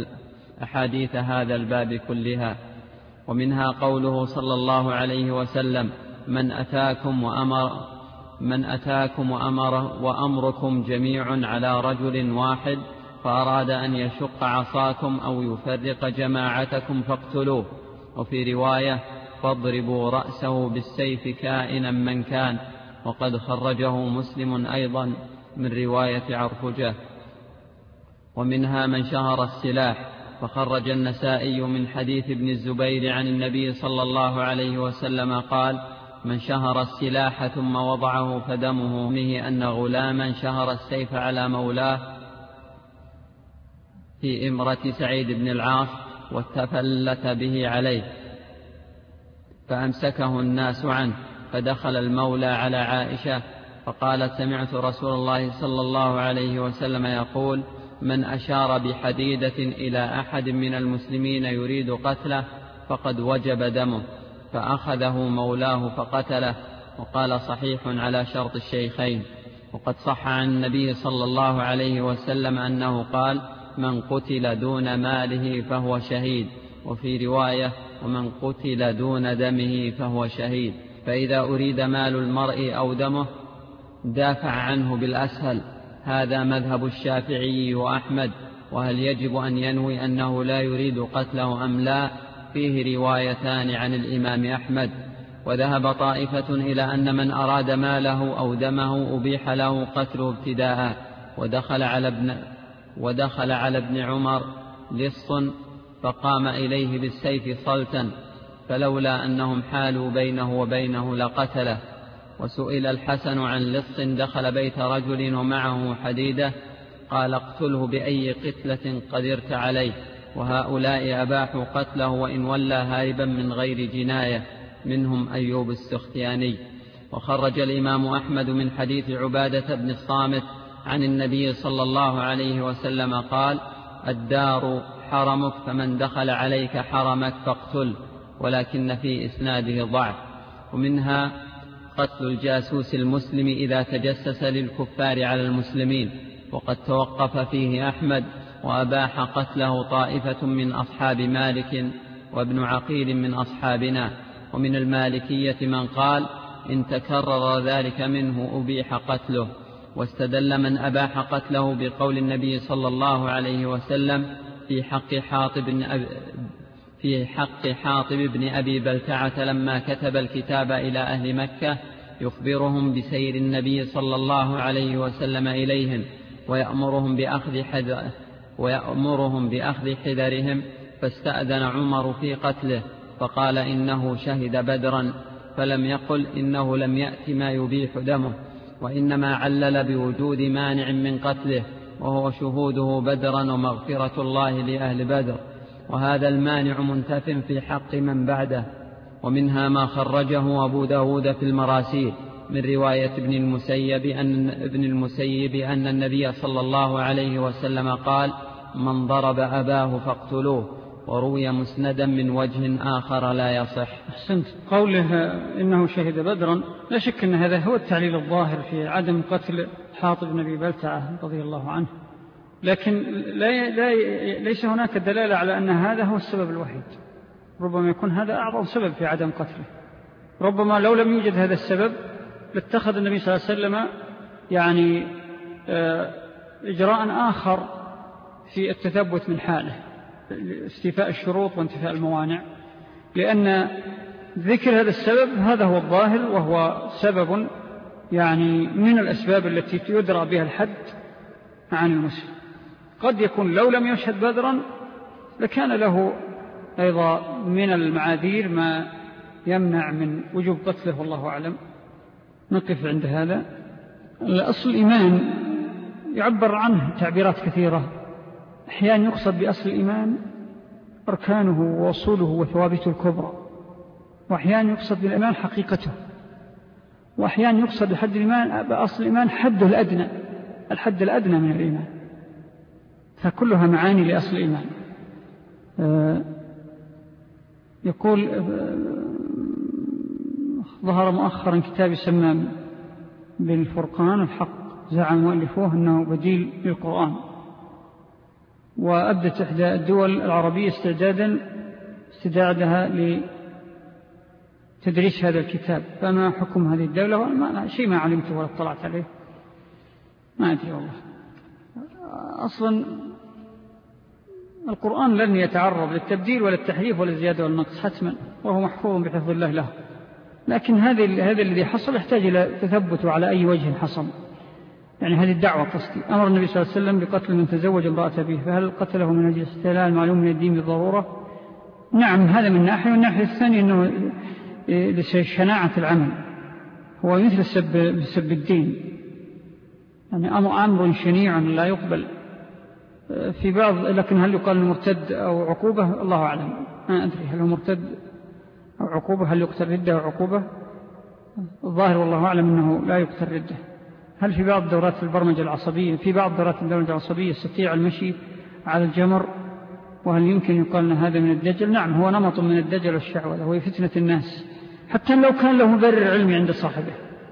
أحاديث هذا الباب كلها. ومنها قوله صلى الله عليه وسلم من أتاكم وأمر من أتاكم وأمر وأمركم جميع على رجل واحد فأراد أن يشق عصاكم أو يفرق جماعتكم فاقتلوه. وفي رواية فاضربوا رأسه بالسيف كائنا من كان. وقد خرجه مسلم أيضا من رواية عرفجة. ومنها من شهر السلاح، فخرج النسائي من حديث ابن الزبير عن النبي صلى الله عليه وسلم قال من شهر السلاح ثم وضعه فدمه منه أن غلاما شهر السيف على مولاه في إمرة سعيد بن العاص وتفلت به عليه فأمسكه الناس عنه، فدخل المولى على عائشة فقالت سمعت رسول الله صلى الله عليه وسلم يقول من أشار بحديدة إلى أحد من المسلمين يريد قتله فقد وجب دمه، فأخذه مولاه فقتله. وقال صحيح على شرط الشيخين. وقد صح عن النبي صلى الله عليه وسلم أنه قال: من قتل دون ماله فهو شهيد، وفي رواية: ومن قتل دون دمه فهو شهيد. فإذا أريد مال المرء أو دمه دافع عنه بالأسهل. هذا مذهب الشافعي وأحمد. وهل يجب أن ينوي أنه لا يريد قتله أم لا؟ فيه روايتان عن الإمام أحمد. وذهب طائفة إلى أن من أراد ماله أو دمه أبيح له قتله ابتداء. ودخل على ابن, ودخل على ابن عمر لص فقام إليه بالسيف صلتا، فلولا أنهم حالوا بينه وبينه لقتله. وسئل الحسن عن لص دخل بيت رجل ومعه حديدة، قال: اقتله بأي قتلة قدرت عليه. وهؤلاء أباحوا قتله وإن ولى هاربا من غير جناية، منهم أيوب السختياني. وخرج الإمام أحمد من حديث عبادة بن الصامت عن النبي صلى الله عليه وسلم قال: الدار حرمك، فمن دخل عليك حرمك فاقتل، ولكن في إسناده ضعف. ومنها قتل الجاسوس المسلم إذا تجسس للكفار على المسلمين، وقد توقف فيه أحمد، وأباح قتله طائفة من أصحاب مالك وابن عقيل من أصحابنا. ومن المالكية من قال: إن تكرر ذلك منه أبيح قتله. واستدل من أباح قتله بقول النبي صلى الله عليه وسلم في حق حاطب بن أبي في حق حاطب بن أبي بلتعة لما كتب الكتاب إلى أهل مكة يخبرهم بسير النبي صلى الله عليه وسلم إليهم ويأمرهم بأخذ حذر ويأمرهم بأخذ حذرهم، فاستأذن عمر في قتله فقال: إنه شهد بدرا، فلم يقل إنه لم يأت ما يبيح دمه، وإنما علل بوجود مانع من قتله، وهو شهوده بدرا ومغفرة الله لأهل بدر، وهذا المانع منتف في حق من بعده. ومنها ما خرجه أبو داود في المراسيل من رواية ابن المسيب أن, ابن المسيب أن النبي صلى الله عليه وسلم قال: من ضرب أباه فاقتلوه. وروي مسندا من وجه آخر لا يصح. أحسنت. قوله إنه شهد بدرا، لا شك أن هذا هو التعليل الظاهر في عدم قتل حاطب بن أبي بلتعة رضي الله عنه، لكن لا لا ليس هناك دلالة على أن هذا هو السبب الوحيد. ربما يكون هذا أعظم سبب في عدم قتله. ربما لو لم يوجد هذا السبب لاتخذ النبي صلى الله عليه وسلم يعني إجراء آخر في التثبت من حاله، استيفاء الشروط وانتفاء الموانع، لأن ذكر هذا السبب هذا هو الظاهر، وهو سبب يعني من الأسباب التي يدرى بها الحد عن المسلم. قد يكون لو لم يشهد بدرا لكان له أيضا من المعاذير ما يمنع من وجوب قتله، والله أعلم. نقف عند هذا. الأصل الإيمان يعبر عنه تعبيرات كثيرة. أحيانا يقصد بأصل الإيمان أركانه ووصوله وثوابته الكبرى، وأحيانا يقصد بالإيمان حقيقته، وأحيانا يقصد بحد الإيمان بأصل الإيمان حده الأدنى، الحد الأدنى من الإيمان. فكلها معاني لأصل الإيمان. يقول ظهر مؤخرا كتاب يسمى بالفرقان الحق، زعم مؤلفوه أنه بديل للقرآن، وأبدت إحدى الدول العربية استعدادا استعدادها لتدريس هذا الكتاب. فما حكم هذه الدولة؟ ما شيء ما علمته ولا اطلعت عليه، ما أدري والله. أصلا القرآن لن يتعرض للتبديل ولا التحريف ولا الزيادة ولا النقص حتما، وهو محفوظ بحفظ الله له. لكن هذا هذا الذي حصل يحتاج إلى تثبت على أي وجه حصل. يعني هذه الدعوة قصدي. أمر النبي صلى الله عليه وسلم بقتل من تزوج امرأة به، فهل قتله من أجل استهلال معلوم من الدين بالضرورة؟ نعم، هذا من ناحية. والناحية الثانية أنه لشناعة العمل، هو مثل السب, السب الدين، يعني أمر شنيع لا يقبل في بعض. لكن هل يقال مرتد أو عقوبة؟ الله أعلم، ما أدري هل هو مرتد أو عقوبة، هل يقتل ردة أو عقوبة؟ الظاهر والله أعلم أنه لا يقتل ردة. هل في بعض دورات البرمجة العصبية في بعض دورات البرمجة العصبية يستطيع المشي على الجمر؟ وهل يمكن يقال أن هذا من الدجل؟ نعم، هو نمط من الدجل والشعوذة، وهي فتنة الناس، حتى لو كان له مبرر علمي عند صاحبه.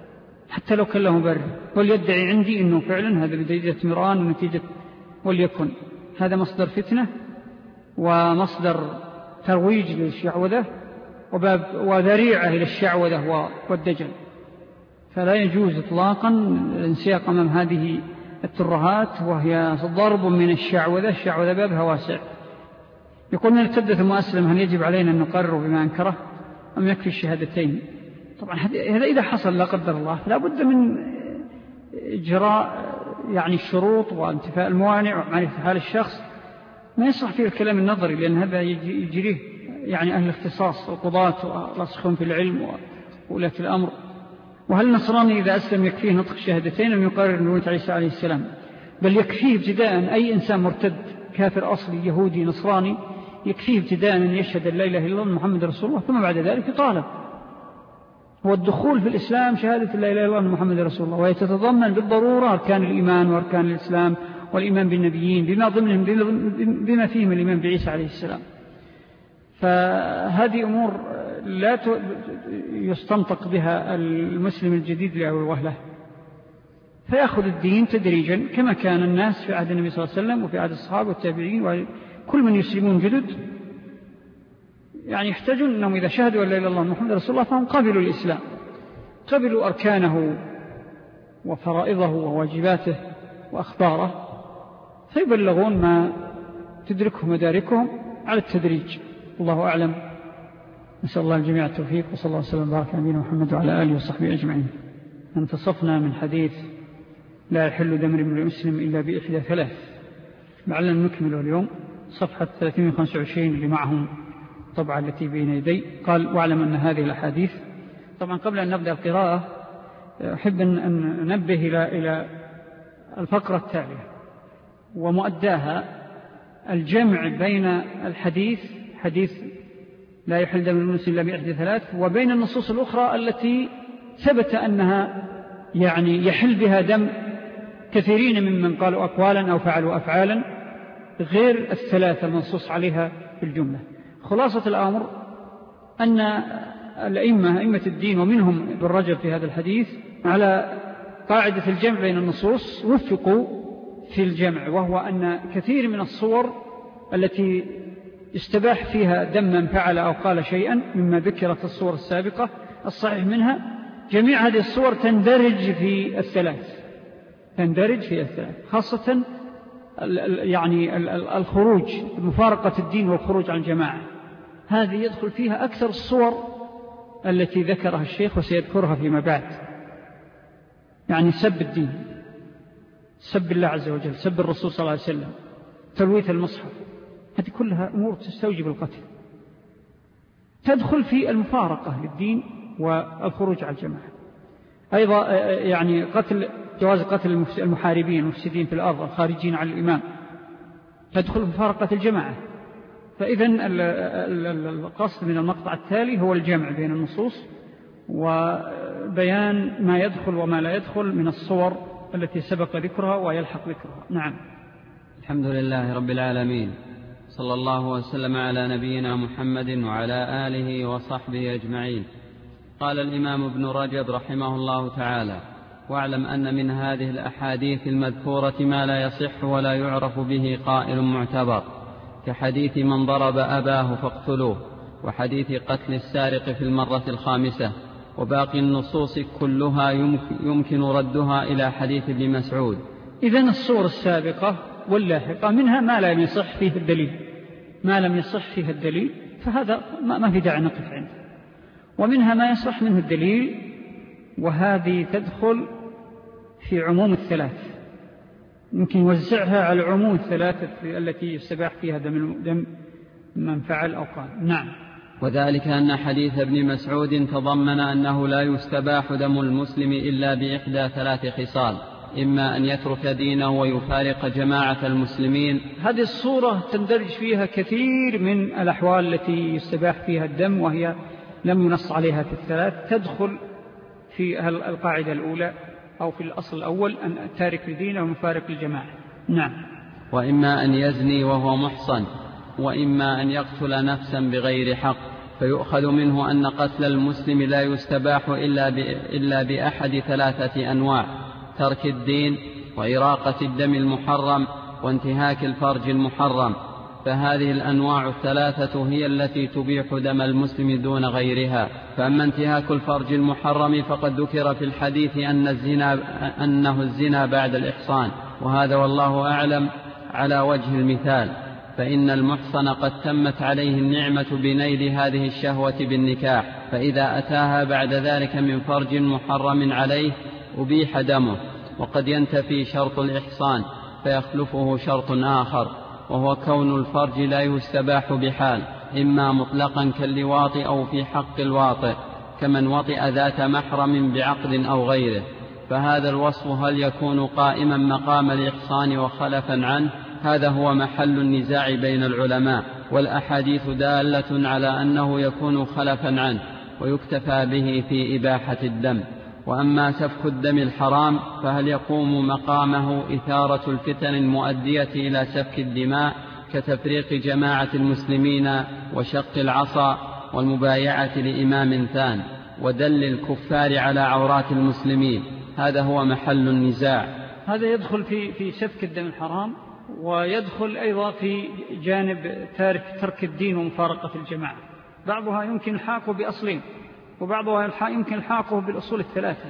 حتى لو كان له مبرر، وليدعي عندي أنه فعلا هذا نتيجة مران ونتيجة، وليكن هذا مصدر فتنة ومصدر ترويج للشعوذة وباب وذريعة إلى الشعوذة والدجل. فلا يجوز إطلاقا الانسياق أمام هذه الترهات، وهي ضرب من الشعوذة. الشعوذة بابها واسع. يقول من ارتد ثم أسلم هل يجب علينا أن نقرر بما أنكره أم يكفي الشهادتين؟ طبعا هذا إذا حصل لا قدر الله لا بد من إجراء يعني الشروط وانتفاء الموانع ومعرفة حال الشخص. ما يصح فيه الكلام النظري، لأن هذا يجريه يعني أهل الاختصاص القضاة والراسخون في العلم وولاة الأمر. وهل النصراني إذا أسلم يكفيه نطق الشهادتين أم يقرر بموت عيسى عليه السلام؟ بل يكفيه ابتداء أي إنسان مرتد كافر أصلي يهودي نصراني يكفيه ابتداء أن يشهد لا إله إلا الله محمد رسول الله، ثم بعد ذلك يطالب. والدخول في الإسلام شهادة لا إله إلا الله محمد رسول الله، وهي تتضمن بالضرورة أركان الإيمان وأركان الإسلام والإيمان بالنبيين بما ضمنهم بما فيهم الإيمان بعيسى عليه السلام. فهذه أمور لا يستنطق بها المسلم الجديد لأول وهلة، فيأخذ الدين تدريجا كما كان الناس في عهد النبي صلى الله عليه وسلم وفي عهد الصحابة والتابعين وكل من يسلمون جدد، يعني يحتاجون أنهم إذا شهدوا أن لا إله إلا الله محمد رسول الله فهم قبلوا الإسلام، قبلوا أركانه وفرائضه وواجباته وأخباره، فيبلغون ما تدركه مداركهم على التدريج. الله أعلم. نسأل الله الجميع التوفيق، وصلى الله وسلم وبارك على نبينا محمد وعلى آله وصحبه أجمعين. انتصفنا من حديث لا يحل دم امرئ مسلم إلا بإحدى ثلاث، لعلنا نكمل اليوم صفحة ثلاثمائة وخمسة وعشرين اللي معهم طبعا التي بين يدي. قال واعلم أن هذه الأحاديث، طبعا قبل أن نبدأ القراءة أحب أن ننبه إلى إلى الفقرة التالية ومؤداها: الجمع بين الحديث حديث لا يحل دم المسلم إلا بإحدى ثلاث وبين النصوص الأخرى التي ثبت أنها يعني يحل بها دم كثيرين ممن قالوا أقوالا أو فعلوا أفعالا غير الثلاثة المنصوص عليها في الجملة. خلاصة الأمر أن الأئمة أئمة الدين ومنهم ابن رجب في هذا الحديث على قاعدة الجمع بين النصوص وفقوا في الجمع، وهو أن كثير من الصور التي استباح فيها دم من فعل أو قال شيئا مما ذكرت الصور السابقة الصحيح منها، جميع هذه الصور تندرج في الثلاث تندرج في الثلاث خاصة يعني الخروج مفارقة الدين والخروج عن الجماعة، هذه يدخل فيها أكثر الصور التي ذكرها الشيخ وسيذكرها فيما بعد. يعني سب الدين، سب الله عز وجل، سب الرسول صلى الله عليه وسلم، تلويث المصحف، هذه كلها أمور تستوجب القتل، تدخل في المفارقة للدين والخروج على الجماعة. أيضا يعني قتل جواز قتل المحاربين المفسدين في الأرض الخارجين على الإمام، تدخل مفارقة الجماعة. فإذن القصد من المقطع التالي هو الجمع بين النصوص وبيان ما يدخل وما لا يدخل من الصور التي سبق ذكرها ويلحق ذكرها. نعم. الحمد لله رب العالمين، صلى الله وسلم على نبينا محمد وعلى آله وصحبه أجمعين. قال الإمام ابن رجب رحمه الله تعالى: واعلم أن من هذه الأحاديث المذكورة ما لا يصح ولا يعرف به قائل معتبر، كحديث من ضرب أباه فاقتلوه، وحديث قتل السارق في المرة الخامسة، وباقي النصوص كلها يمكن ردها إلى حديث ابن مسعود. إذن الصور السابقة واللاحقة منها ما لا يصح فيه الدليل ما لم يصح فيه الدليل فهذا ما في داعي نقف عنده، ومنها ما يصح منه الدليل، وهذه تدخل في عموم الثلاث، يمكن يوزعها على عموم الثلاثة التي يستباح فيها دم, دم من فعل أو قال. نعم. وذلك أن حديث ابن مسعود تضمن أنه لا يستباح دم المسلم إلا بإحدى ثلاث خصال: إما أن يترك دينه ويفارق جماعة المسلمين. هذه الصورة تندرج فيها كثير من الأحوال التي يستباح فيها الدم، وهي لم ينص عليها في الثلاث، تدخل في القاعدة الأولى أو في الأصل الأول أن تارك لدينه ومفارق الجماعة. نعم. وإما أن يزني وهو محصن، وإما أن يقتل نفسا بغير حق، فيؤخذ منه أن قتل المسلم لا يستباح إلا بأحد ثلاثة أنواع: ترك الدين، وإراقة الدم المحرم، وانتهاك الفرج المحرم. فهذه الأنواع الثلاثة هي التي تبيح دم المسلم دون غيرها. فأما انتهاك الفرج المحرم فقد ذكر في الحديث أن الزنا أنه الزنا بعد الإحصان، وهذا والله أعلم على وجه المثال، فإن المحصن قد تمت عليه النعمة بنيل هذه الشهوة بالنكاح، فإذا أتاها بعد ذلك من فرج محرم عليه أبيح دمه. وقد ينتفي شرط الإحصان فيخلفه شرط آخر، وهو كون الفرج لا يستباح بحال، إما مطلقا كاللواط أو في حق الواطئ كمن وطئ ذات محرم بعقد أو غيره. فهذا الوصف هل يكون قائما مقام الإحصان وخلفا عنه؟ هذا هو محل النزاع بين العلماء، والأحاديث دالة على أنه يكون خلفا عنه ويكتفى به في إباحة الدم. وأما سفك الدم الحرام فهل يقوم مقامه إثارة الفتن المؤدية إلى سفك الدماء كتفريق جماعة المسلمين وشق العصا والمبايعة لإمام ثان ودل الكفار على عورات المسلمين؟ هذا هو محل النزاع. هذا يدخل في في سفك الدم الحرام، ويدخل أيضا في جانب تارك ترك الدين ومفارقة الجماعة. بعضها يمكن الحاقه بأصلين، وبعضها يمكن الحاقه بالأصول الثلاثة،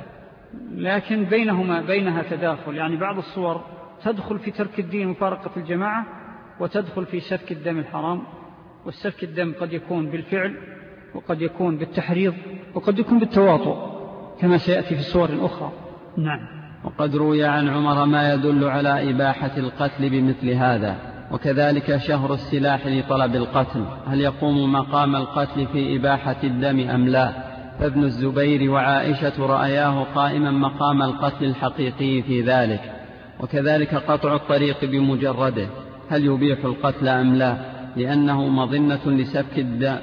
لكن بينهما بينها تداخل. يعني بعض الصور تدخل في ترك الدين ومفارقة الجماعة، وتدخل في سفك الدم الحرام. والسفك الدم قد يكون بالفعل، وقد يكون بالتحريض، وقد يكون بالتواطؤ كما سيأتي في الصور الأخرى. نعم. وقد روي عن عمر ما يدل على إباحة القتل بمثل هذا. وكذلك شهر السلاح لطلب القتل، هل يقوم مقام القتل في إباحة الدم أم لا؟ فابن الزبير وعائشة رأياه قائما مقام القتل الحقيقي في ذلك. وكذلك قطع الطريق بمجرده، هل يبيح القتل أم لا؟ لأنه مظنة لسفك الدم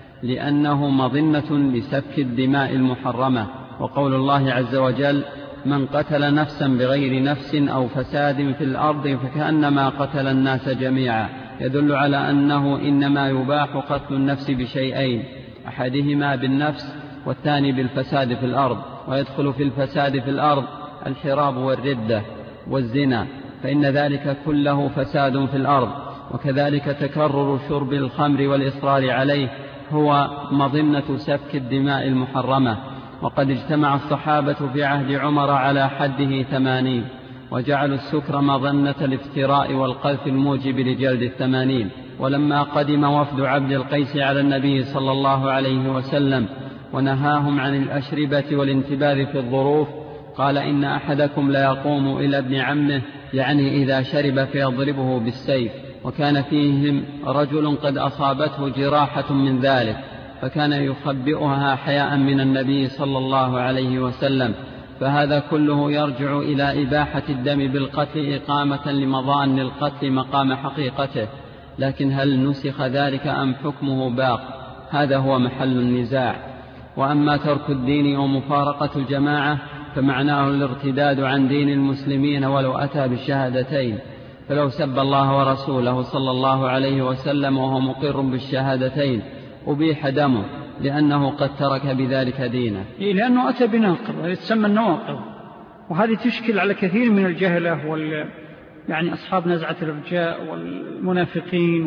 لأنه مظنة لسفك الدماء المحرمة. وقول الله عز وجل: من قتل نفسا بغير نفس أو فساد في الأرض فكأنما قتل الناس جميعا، يدل على أنه إنما يباح قتل النفس بشيئين: أحدهما بالنفس، والثاني بالفساد في الأرض. ويدخل في الفساد في الأرض الحراب والردة والزنا، فإن ذلك كله فساد في الأرض. وكذلك تكرر شرب الخمر والإصرار عليه هو مظنة سفك الدماء المحرمة. وقد اجتمع الصحابة في عهد عمر على حده ثمانين، وجعلوا السكر مظنة الافتراء والقذف الموجب لجلد الثمانين. ولما قدم وفد عبد القيس على النبي صلى الله عليه وسلم ونهاهم عن الأشربة والانتباذ في الظروف، قال: إن أحدكم لا يقوم إلى ابن عمه، يعني إذا شرب فيضربه بالسيف. وكان فيهم رجل قد أصابته جراحة من ذلك، فكان يخبئها حياء من النبي صلى الله عليه وسلم. فهذا كله يرجع إلى إباحة الدم بالقتل إقامة لمظان القتل مقام حقيقته. لكن هل نسخ ذلك أم حكمه باق؟ هذا هو محل النزاع. وأما ترك الدين ومفارقة الجماعة فمعناه الارتداد عن دين المسلمين ولو أتى بالشهادتين. فلو سب الله ورسوله صلى الله عليه وسلم وهو مقر بالشهادتين أبيح دمه، لأنه قد ترك بذلك دينه. لأنه أتى بناقض، هذه تسمى النواقض، وهذه تشكل على كثير من الجهلة وال يعني أصحاب نزعة الرجاء والمنافقين،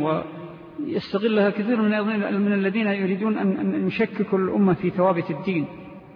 ويستغلها كثير من الذين يريدون أن يشككوا الأمة في ثوابت الدين.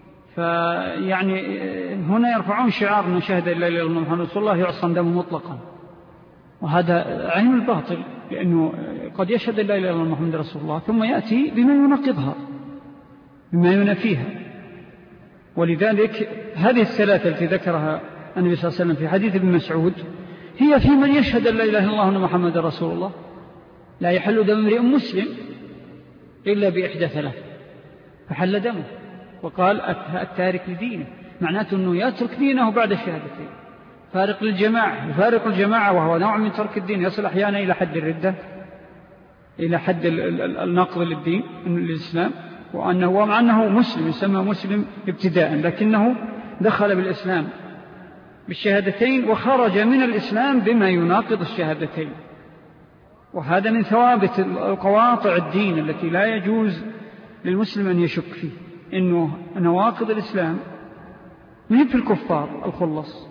فيعني هنا يرفعون شعار من شهد إلا إلا الله محمد رسول الله يعصم دمه مطلقا، وهذا عين الباطل، لأنه قد يشهد إلا إلا الله محمد رسول الله ثم يأتي بما يناقضها بما ينافيها. ولذلك هذه الثلاثة التي ذكرها النبي صلى الله عليه وسلم في حديث ابن مسعود هي في من يشهد لا إله إلا الله أن محمد رسول الله. لا يحل دم امرئ مسلم إلا بإحدى ثلاث، فحل دمه. وقال التارك لدينه، معناته أنه يترك دينه بعد الشهادتين، فارق للجماعة. يفارق الجماعة وهو نوع من ترك الدين، يصل أحيانا إلى حد الردة، إلى حد النقض للدين للإسلام، وأنه ومع أنه مسلم يسمى مسلم ابتداء، لكنه دخل بالإسلام بالشهادتين وخرج من الإسلام بما يناقض الشهادتين. وهذا من ثوابت القواطع الدين التي لا يجوز للمسلم أن يشك فيه، إنه نواقض الإسلام من في الكفار الخلص،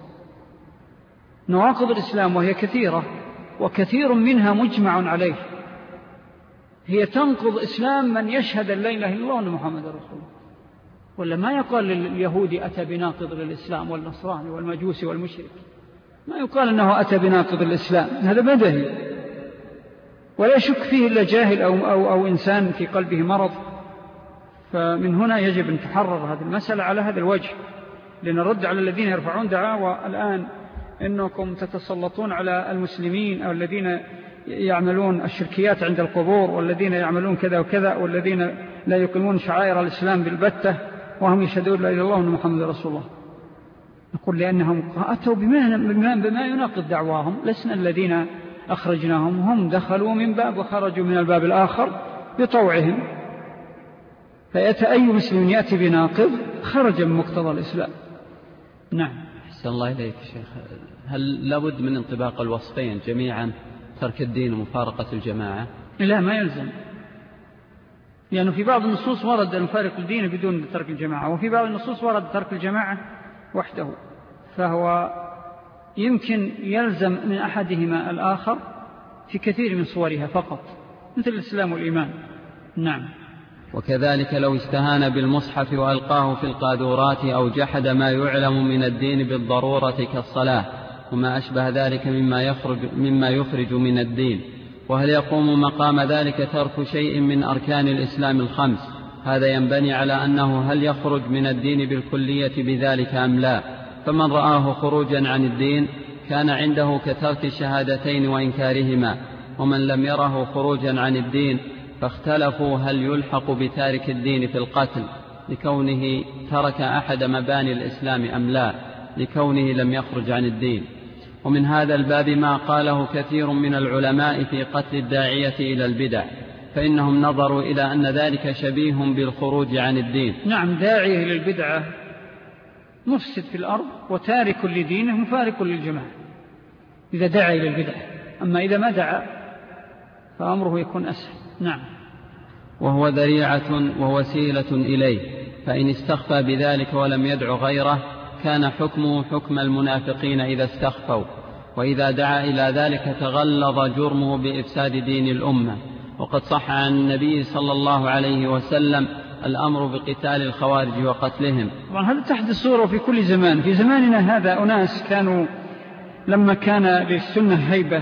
نواقض الإسلام وهي كثيرة وكثير منها مجمع عليه، هي تنقض إسلام من يشهد أن لا إله إلا الله وأن محمد رسول الله. ولا ما يقال لليهودي أتى بناقض للإسلام والنصراني والمجوسي والمشرك، ما يقال أنه أتى بناقض الإسلام، هذا بدهي ولا يشك فيه إلا جاهل أو, أو, أو إنسان في قلبه مرض. فمن هنا يجب أن تحرر هذه المسألة على هذا الوجه، لنرد على الذين يرفعون دعاوى الآن إنكم تتسلطون على المسلمين أو الذين يعملون الشركيات عند القبور، والذين يعملون كذا وكذا، والذين لا يقيمون شعائر الإسلام بالبتة وهم يشهدون لا إله إلا الله وأن محمد رسول الله. نقول لأنهم أتوا بما, بما يناقض دعواهم، لسنا الذين أخرجناهم، هم دخلوا من باب وخرجوا من الباب الآخر بطوعهم. فيأتي أي مسلم يأتي بناقض خرج من مقتضى الإسلام. نعم. أحسن الله إليك شيخ، هل لابد من انطباق الوصفين جميعا، ترك الدين ومفارقة الجماعة؟ لا، ما يلزم، لأنه يعني في بعض النصوص ورد أن نفارق الدين بدون ترك الجماعة، وفي بعض النصوص ورد ترك الجماعة وحده، فهو يمكن يلزم من أحدهما الآخر في كثير من صورها فقط، مثل الإسلام والإيمان. نعم. وكذلك لو استهان بالمصحف وألقاه في القاذورات أو جحد ما يعلم من الدين بالضرورة كالصلاة وما أشبه ذلك مما يخرج, مما يخرج من الدين. وهل يقوم مقام ذلك ترك شيء من أركان الإسلام الخمس؟ هذا ينبني على أنه هل يخرج من الدين بالكلية بذلك أم لا؟ فمن رآه خروجا عن الدين كان عنده كترك الشهادتين وإنكارهما، ومن لم يره خروجا عن الدين فاختلفوا هل يلحق بتارك الدين في القتل لكونه ترك أحد مباني الإسلام أم لا، لكونه لم يخرج عن الدين. ومن هذا الباب ما قاله كثير من العلماء في قتل الداعية إلى البدع، فإنهم نظروا إلى أن ذلك شبيه بالخروج عن الدين. نعم، داعية إلى البدعة مفسد في الأرض وتارك لدينه مفارق للجماعة إذا دعا إلى البدعة، أما إذا ما دعا فأمره يكون أسهل. نعم. وهو ذريعة ووسيلة إليه، فإن استخفى بذلك ولم يدع غيره كان حكمه حكم المنافقين إذا استخفوا، وإذا دعا إلى ذلك تغلظ جرمه بإفساد دين الأمة. وقد صح عن النبي صلى الله عليه وسلم الأمر بقتال الخوارج وقتلهم. هذا تحدث صورة في كل زمان. في زماننا هذا أناس كانوا لما كان للسنة هيبة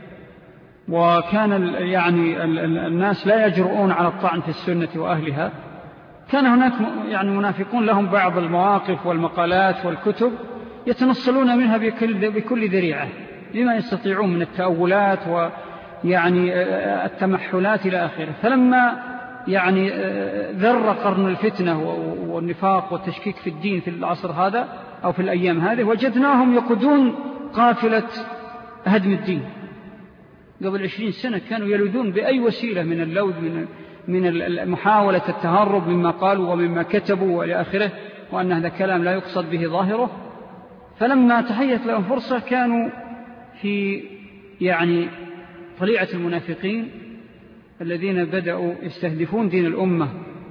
وكان يعني الناس لا يجرؤون على الطعن في السنة وأهلها، كان هناك يعني منافقون لهم بعض المواقف والمقالات والكتب يتنصلون منها بكل, بكل ذريعة لما يستطيعون من التأولات ويعني التمحلات إلى آخره. فلما يعني ذر قرن الفتنة والنفاق والتشكيك في الدين في العصر هذا أو في الأيام هذه، وجدناهم يقودون قافلة هدم الدين. قبل عشرين سنة كانوا يلوذون بأي وسيلة من اللوذ من من محاولة التهرب مما قالوا ومما كتبوا وإلى آخره، وأن هذا كلام لا يقصد به ظاهره. فلما تهيت لهم فرصة كانوا في يعني طليعة المنافقين الذين بدأوا يستهدفون دين الأمة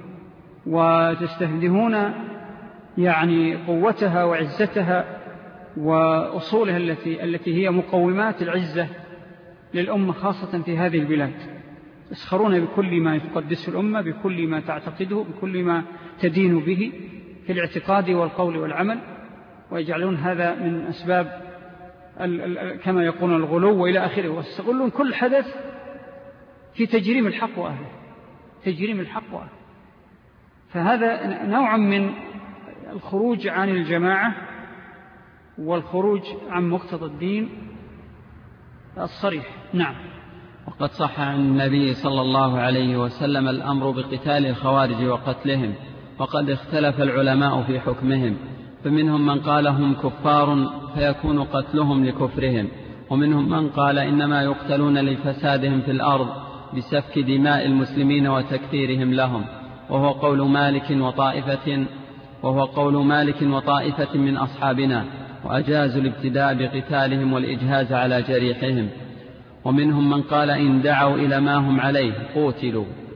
وتستهدفون يعني قوتها وعزتها وأصولها التي التي هي مقومات العزة للأمة خاصة في هذه البلاد. يسخرون بكل ما يقدس الأمة، بكل ما تعتقده، بكل ما تدين به في الاعتقاد والقول والعمل، ويجعلون هذا من أسباب كما يقولون الغلو وإلى آخره، ويستغلون كل حدث في تجريم الحق وأهله، تجريم الحق وأهله. فهذا نوع من الخروج عن الجماعة والخروج عن مقتضى الدين الصريح. نعم. وقد صح عن النبي صلى الله عليه وسلم الأمر بقتال الخوارج وقتلهم، وقد اختلف العلماء في حكمهم، فمنهم من قال هم كفار فيكون قتلهم لكفرهم، ومنهم من قال إنما يقتلون لفسادهم في الأرض بسفك دماء المسلمين وتكفيرهم لهم، وهو قول مالك وطائفة وهو قول مالك وطائفة من أصحابنا، وأجازوا الابتداء بقتالهم والإجهاز على جريحهم. ومنهم من قال إن دعوا إلى ما هم عليه قوتلوا،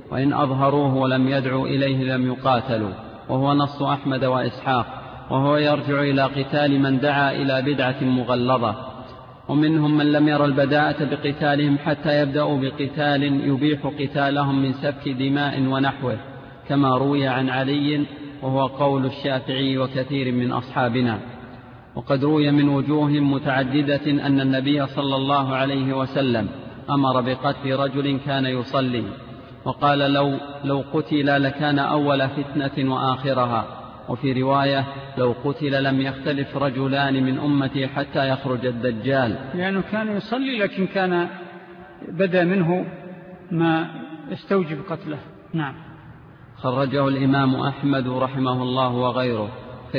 وإن أظهروه ولم يدعوا إليه لم يقاتلوا، وهو نص أحمد وإسحاق، وهو يرجع إلى قتال من دعا إلى بدعة مغلظة. ومنهم من لم ير البداءة بقتالهم حتى يبدأوا بقتال يبيح قتالهم من سفك دماء ونحوه، كما روي عن علي، وهو قول الشافعي وكثير من أصحابنا. وقد روي من وجوه متعددة أن النبي صلى الله عليه وسلم أمر بقتل رجل كان يصلي، وقال لو, لو قتل لكان أول فتنة وآخرها. وفي رواية لو قتل لم يختلف رجلان من أمتي حتى يخرج الدجال، لأنه كان يصلي لكن كان بدأ منه ما يستوجب قتله. نعم. خرجه الإمام أحمد رحمه الله وغيره.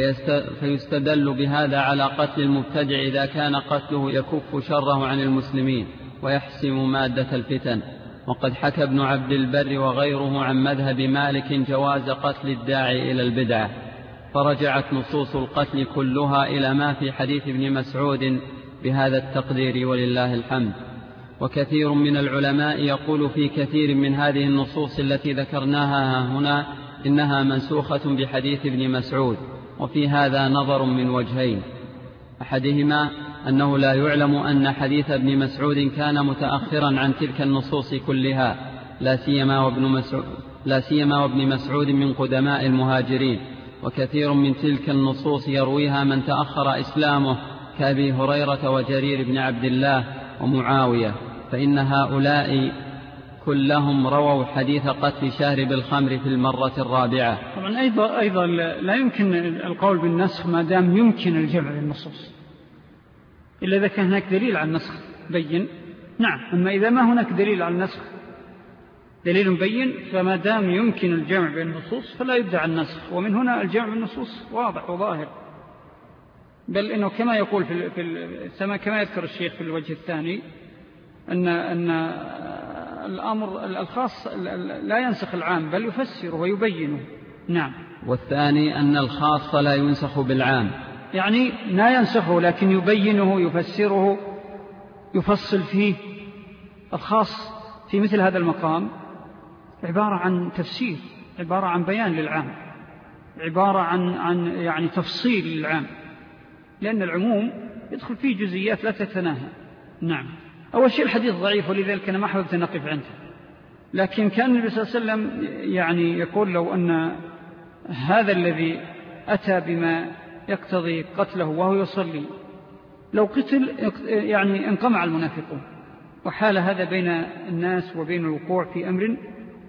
فيستدل بهذا على قتل المبتدع إذا كان قتله يكف شره عن المسلمين ويحسم مادة الفتن. وقد حكى ابن عبد البر وغيره عن مذهب مالك جواز قتل الداعي إلى البدعة، فرجعت نصوص القتل كلها إلى ما في حديث ابن مسعود بهذا التقدير ولله الحمد. وكثير من العلماء يقول في كثير من هذه النصوص التي ذكرناها هنا إنها منسوخة بحديث ابن مسعود، وفي هذا نظر من وجهين: أحدهما أنه لا يعلم أن حديث ابن مسعود كان متأخرا عن تلك النصوص كلها، لا سيما وابن مسعود, لا سيما وابن مسعود من قدماء المهاجرين، وكثير من تلك النصوص يرويها من تأخر إسلامه كأبي هريرة وجرير بن عبد الله ومعاوية، فإن هؤلاء كلهم رووا حديث قتل شارب الخمر في المرة الرابعة. طبعا أيضا, أيضا لا يمكن القول بالنسخ ما دام يمكن الجمع بالنصوص، إلا إذا كان هناك دليل على النسخ بين. نعم. أما إذا ما هناك دليل على النسخ دليل بين، فما دام يمكن الجمع بين النصوص فلا يدعى النسخ. ومن هنا الجمع بالنصوص واضح وظاهر، بل إنه كما يقول في, في كما يذكر الشيخ في الوجه الثاني أن, أن الأمر الخاص لا ينسخ العام بل يفسره ويبينه. نعم. والثاني أن الخاص لا ينسخ بالعام، يعني لا ينسخه لكن يبينه يفسره يفصل فيه. الخاص في مثل هذا المقام عبارة عن تفسير، عبارة عن بيان للعام، عبارة عن, عن يعني تفصيل للعام، لأن العموم يدخل فيه جزئيات لا تتناهى. نعم. أول شيء الحديث ضعيف، ولذلك أنا ما حببت أن نقف عنده، لكن كان النبي صلى الله عليه وسلم يعني يقول لو أن هذا الذي أتى بما يقتضي قتله وهو يصلي لو قتل يعني انقمع المنافقون، وحال هذا بين الناس وبين الوقوع في أمر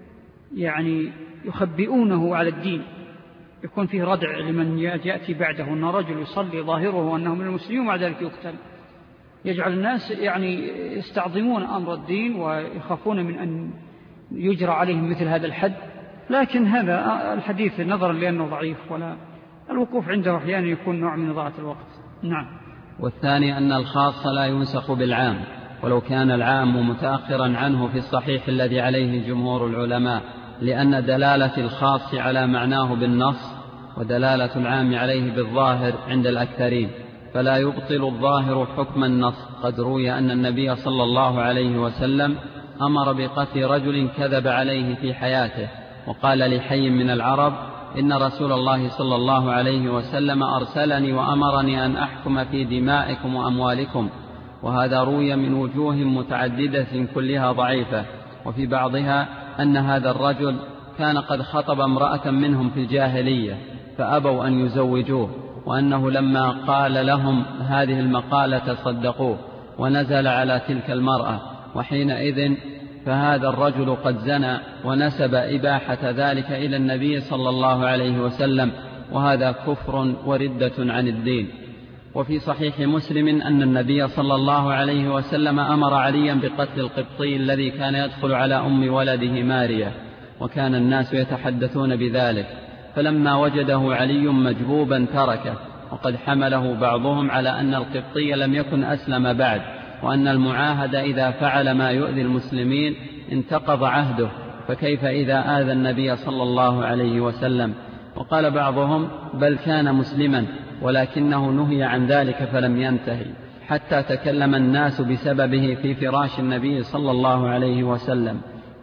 يعني يخبئونه على الدين، يكون فيه ردع لمن يأتي بعده أن رجل يصلي ظاهره أنه من المسلمين ومع ذلك يقتل، يجعل الناس يعني يستعظمون أمر الدين ويخافون من أن يجرى عليهم مثل هذا الحد. لكن هذا الحديث نظرا لأنه ضعيف، ولا الوقوف عنده أحيانا يكون نوع من إضاعة الوقت. نعم. والثاني أن الخاص لا ينسخ بالعام، ولو كان العام متأخرا عنه في الصحيح الذي عليه جمهور العلماء، لأن دلالة الخاص على معناه بالنص ودلالة العام عليه بالظاهر عند الأكثرين، فلا يبطل الظاهر حكم النص. قد روي أن النبي صلى الله عليه وسلم أمر بقتل رجل كذب عليه في حياته، وقال لحي من العرب: إن رسول الله صلى الله عليه وسلم أرسلني وأمرني أن أحكم في دمائكم وأموالكم. وهذا روي من وجوه متعددة كلها ضعيفة، وفي بعضها أن هذا الرجل كان قد خطب امرأة منهم في الجاهلية فأبوا أن يزوجوه، وأنه لما قال لهم هذه المقالة صدقوه ونزل على تلك المرأة، وحينئذ فهذا الرجل قد زنى ونسب إباحة ذلك إلى النبي صلى الله عليه وسلم، وهذا كفر وردة عن الدين. وفي صحيح مسلم أن النبي صلى الله عليه وسلم أمر عليا بقتل القبطي الذي كان يدخل على أم ولده ماريا، وكان الناس يتحدثون بذلك، فلما وجده علي مجبوبا تركه، وقد حمله بعضهم على أن القبطي لم يكن أسلم بعد، وأن المعاهد إذا فعل ما يؤذي المسلمين انتقض عهده، فكيف إذا آذى النبي صلى الله عليه وسلم؟ وقال بعضهم: بل كان مسلما ولكنه نهي عن ذلك فلم ينتهي، حتى تكلم الناس بسببه في فراش النبي صلى الله عليه وسلم.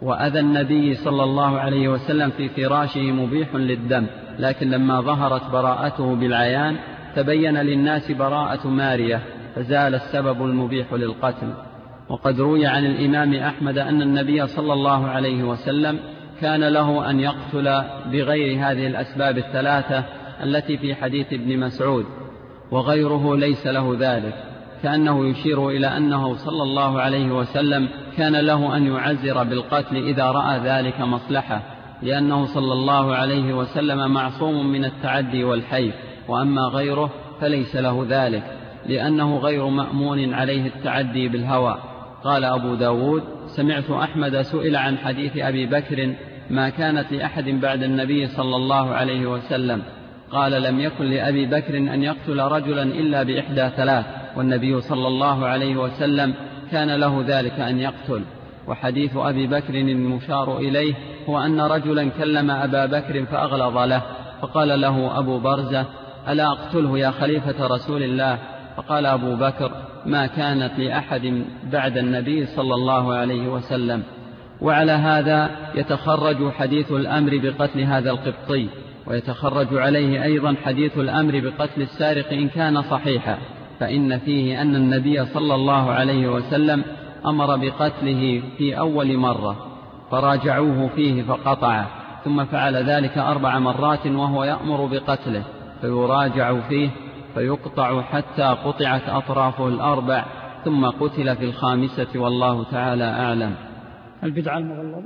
وأذى النبي صلى الله عليه وسلم في فراشه مبيح للدم، لكن لما ظهرت براءته بالعيان تبين للناس براءة مارية فزال السبب المبيح للقتل. وقد روي عن الإمام أحمد أن النبي صلى الله عليه وسلم كان له أن يقتل بغير هذه الأسباب الثلاثة التي في حديث ابن مسعود، وغيره ليس له ذلك، كأنه يشير إلى أنه صلى الله عليه وسلم كان له أن يعزر بالقتل إذا رأى ذلك مصلحة، لأنه صلى الله عليه وسلم معصوم من التعدي والحيف، وأما غيره فليس له ذلك لأنه غير مأمون عليه التعدي بالهوى. قال أبو داود: سمعت أحمد سئل عن حديث أبي بكر ما كانت لأحد بعد النبي صلى الله عليه وسلم، قال: لم يكن لأبي بكر أن يقتل رجلا إلا بإحدى ثلاث، والنبي صلى الله عليه وسلم كان له ذلك أن يقتل. وحديث أبي بكر المشار إليه هو أن رجلا كلم أبا بكر فأغلظ له، فقال له أبو برزة: ألا أقتله يا خليفة رسول الله؟ فقال أبو بكر: ما كانت لأحد بعد النبي صلى الله عليه وسلم. وعلى هذا يتخرج حديث الأمر بقتل هذا القبطي، ويتخرج عليه أيضا حديث الأمر بقتل السارق إن كان صحيحا، فإن فيه أن النبي صلى الله عليه وسلم أمر بقتله في أول مرة فراجعوه فيه فقطعه، ثم فعل ذلك أربع مرات وهو يأمر بقتله فيراجع فيه فيقطع حتى قطعت أطرافه الأربع، ثم قتل في الخامسة، والله تعالى أعلم. البدعة المغلظة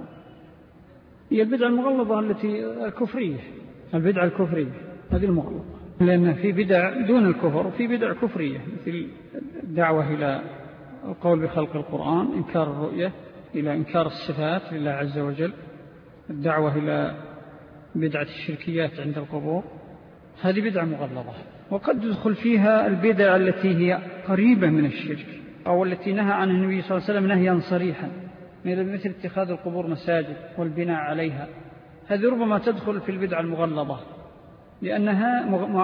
هي البدعة المغلظة التي الكفرية، البدعة الكفرية هذه المغلظة، لأن في بدع دون الكفر وفي بدع كفرية، مثل الدعوة إلى القول بخلق القرآن، إنكار الرؤية، إلى إنكار الصفات لله عز وجل، الدعوة إلى بدعة الشركيات عند القبور، هذه بدعة مغلظة. وقد تدخل فيها البدع التي هي قريبة من الشرك أو التي نهى عنها النبي صلى الله عليه وسلم نهيا صريحا، مثل اتخاذ القبور مساجد والبناء عليها، هذه ربما تدخل في البدعة المغلظة لأنها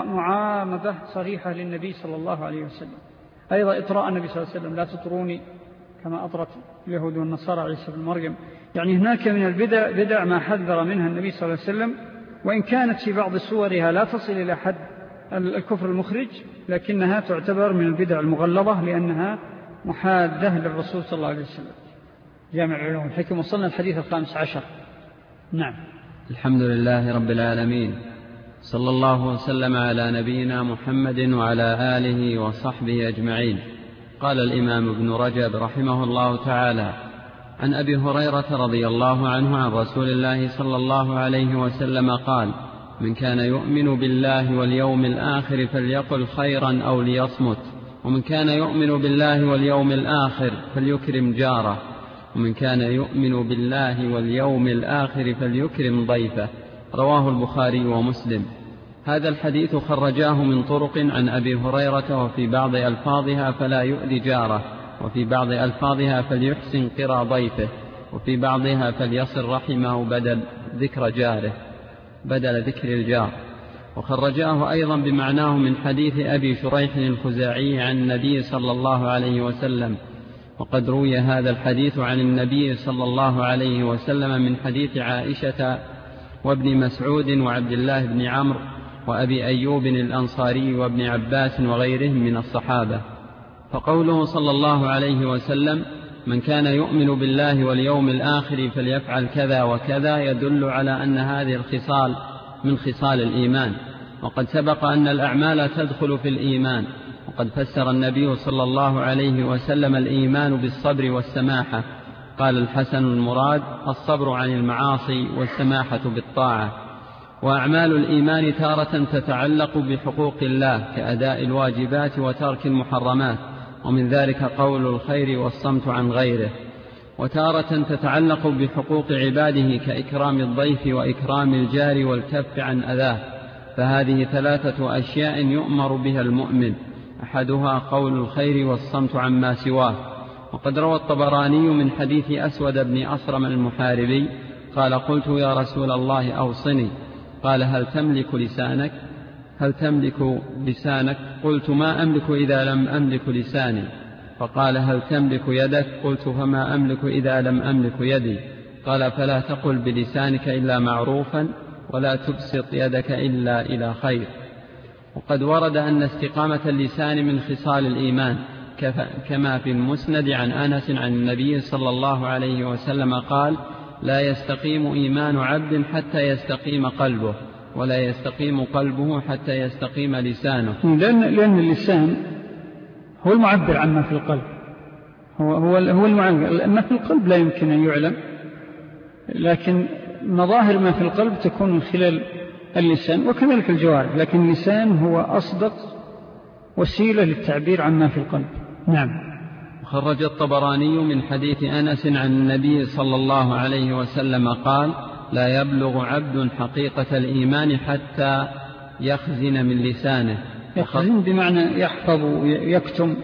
معامدة صريحة للنبي صلى الله عليه وسلم. أيضا إطراء النبي صلى الله عليه وسلم: لا تطروني كما أطرت اليهود والنصارى عيسى بن مريم. يعني هناك من البدع بدع ما حذر منها النبي صلى الله عليه وسلم، وإن كانت في بعض صورها لا تصل إلى حد الكفر المخرج، لكنها تعتبر من البدع المغلظة لأنها محادة للرسول صلى الله عليه وسلم. جامع العلوم الحكم. وصلنا الحديث الخامس عشر. نعم. الحمد لله رب العالمين، صلى الله وسلم على نبينا محمد وعلى آله وصحبه أجمعين. قال الإمام ابن رجب رحمه الله تعالى: عن أبي هريرة رضي الله عنه عن رسول الله صلى الله عليه وسلم قال: من كان يؤمن بالله واليوم الآخر فليقل خيرا أو ليصمت، ومن كان يؤمن بالله واليوم الآخر فليكرم جاره، ومن كان يؤمن بالله واليوم الآخر فليكرم ضيفه. رواه البخاري ومسلم. هذا الحديث خرجاه من طرق عن أبي هريرة، وفي بعض ألفاظها فلا يؤذي جاره، وفي بعض ألفاظها فليحسن قرى ضيفه، وفي بعضها فليصل رحمه بدل ذكر جاره بدل ذكر الجار. وخرجاه أيضا بمعناه من حديث أبي شريح الخزاعي عن النبي صلى الله عليه وسلم. وقد روي هذا الحديث عن النبي صلى الله عليه وسلم من حديث عائشة وابن مسعود وعبد الله بن عمرو وأبي أيوب الأنصاري وابن عباس وغيرهم من الصحابة. فقوله صلى الله عليه وسلم: من كان يؤمن بالله واليوم الآخر فليفعل كذا وكذا، يدل على أن هذه الخصال من خصال الإيمان. وقد سبق أن الأعمال تدخل في الإيمان. وقد فسر النبي صلى الله عليه وسلم الإيمان بالصبر والسماحة. قال الحسن: المراد الصبر عن المعاصي والسماحة بالطاعة. وأعمال الإيمان تارة تتعلق بحقوق الله كأداء الواجبات وترك المحرمات، ومن ذلك قول الخير والصمت عن غيره. وتارة تتعلق بحقوق عباده كإكرام الضيف وإكرام الجار والكف عن أذاه. فهذه ثلاثة أشياء يؤمر بها المؤمن، أحدها قول الخير والصمت عما سواه. وقد روى الطبراني من حديث أسود بن أصرم المحاربي قال: قلت يا رسول الله أوصني. قال: هل تملك لسانك؟ هل تملك لسانك؟ قلت: ما أملك إذا لم أملك لساني. فقال: هل تملك يدك؟ قلت: فما أملك إذا لم أملك يدي. قال فلا تقل بلسانك إلا معروفا ولا تبسط يدك إلا إلى خير. وقد ورد أن استقامة اللسان من خصال الإيمان كما في المسند عن أنس عن النبي صلى الله عليه وسلم قال لا يستقيم إيمان عبد حتى يستقيم قلبه ولا يستقيم قلبه حتى يستقيم لسانه. لأن, لأن اللسان هو المعبر عما في القلب، هو, هو, هو المعبر. ما في القلب لا يمكن أن يعلم، لكن مظاهر ما في القلب تكون من خلال اللسان وكذلك الجوارح، لكن اللسان هو أصدق وسيلة للتعبير عما في القلب. نعم. خرج الطبراني من حديث أنس عن النبي صلى الله عليه وسلم قال لا يبلغ عبد حقيقة الإيمان حتى يخزن من لسانه. يخزن بمعنى يحفظ ويكتم،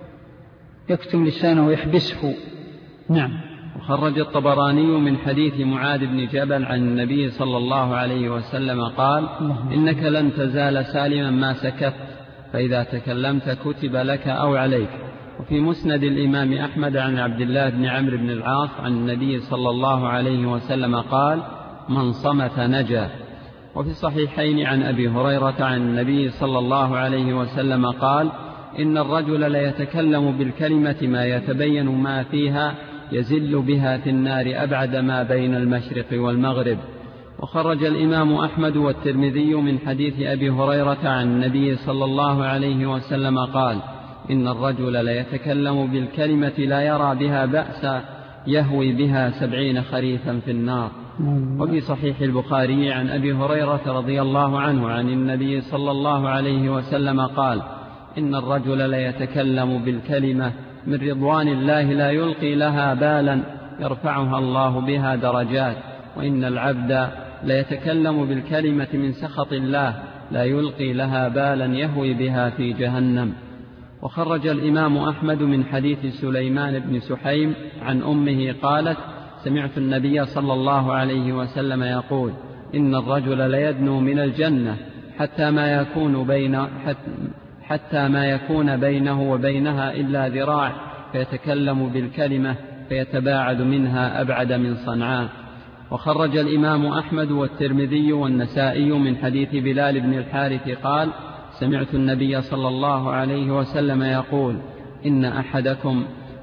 يكتم لسانه ويحبسه. نعم. وخرج الطبراني من حديث معاذ بن جبل عن النبي صلى الله عليه وسلم قال إنك لن تزال سالما ما سكت، فإذا تكلمت كتب لك أو عليك. وفي مسند الإمام أحمد عن عبد الله بن عمرو بن العاص عن النبي صلى الله عليه وسلم قال من صمت نجا. وفي الصحيحين عن أبي هريرة عن النبي صلى الله عليه وسلم قال إن الرجل ليتكلم بالكلمة ما يتبين ما فيها يزل بها في النار أبعد ما بين المشرق والمغرب. وخرج الإمام أحمد والترمذي من حديث أبي هريرة عن النبي صلى الله عليه وسلم قال إن الرجل ليتكلم بالكلمة لا يرى بها بأسا يهوي بها سبعين خريفا في النار. وفي صحيح البخاري عن أبي هريرة رضي الله عنه عن النبي صلى الله عليه وسلم قال إن الرجل ليتكلم بالكلمة من رضوان الله لا يلقي لها بالا يرفعها الله بها درجات، وإن العبد ليتكلم بالكلمة من سخط الله لا يلقي لها بالا يهوي بها في جهنم. وخرج الإمام أحمد من حديث سليمان بن سحيم عن أمه قالت سمعت النبي صلى الله عليه وسلم يقول إن الرجل ليدنو من الجنة حتى ما يكون بين حتى حتى ما يكون بينه وبينها إلا ذراع فيتكلم بالكلمة فيتباعد منها أبعد من صنعاء. وخرج الإمام أحمد والترمذي والنسائي من حديث بلال بن الحارث قال سمعت النبي صلى الله عليه وسلم يقول إن أحدكم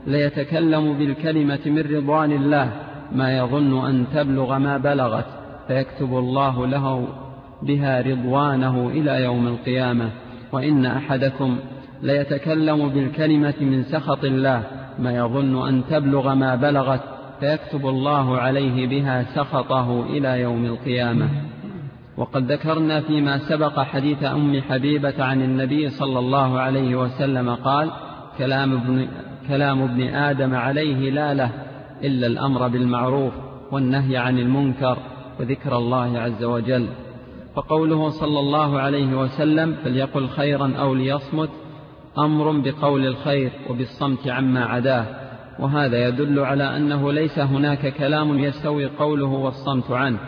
ليتكلم بالكلمة من رضوان الله ما يظن أن تبلغ ما بلغت فيكتب الله له بها رضوانه إلى يوم القيامة، وإن أحدكم ليتكلم بالكلمة من سخط الله ما يظن أن تبلغ ما بلغت فيكتب الله عليه بها سخطه إلى يوم القيامة. وقد ذكرنا فيما سبق حديث أم حبيبة عن النبي صلى الله عليه وسلم قال كلام ابن, كلام ابن آدم عليه لا له إلا الأمر بالمعروف والنهي عن المنكر وذكر الله عز وجل. فقوله صلى الله عليه وسلم فليقل خيرا أو ليصمت أمر بقول الخير وبالصمت عما عداه، وهذا يدل على أنه ليس هناك كلام يستوي قوله والصمت عنه،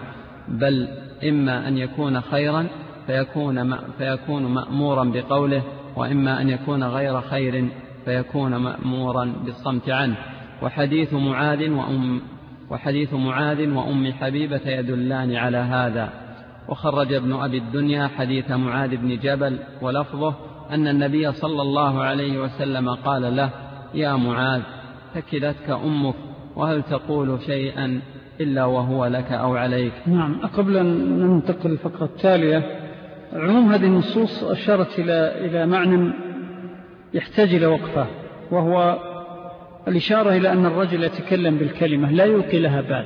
بل إما أن يكون خيرا فيكون, فيكون مأمورا بقوله، وإما أن يكون غير خير فيكون مأمورا بالصمت عنه. وحديث معاذ وأم, وحديث معاذ وأم حبيبة يدلان على هذا. وخرج ابن أبي الدنيا حديث معاذ بن جبل ولفظه أن النبي صلى الله عليه وسلم قال له يا معاذ ثكلتك أمك وهل تقول شيئا إلا وهو لك أو عليك. نعم. قبل أن ننتقل الفقرة التالية، عموم هذه النصوص أشارت إلى إلى معنى يحتاج إلى وقفة، وهو الإشارة إلى أن الرجل يتكلم بالكلمة لا يلقي لها بال،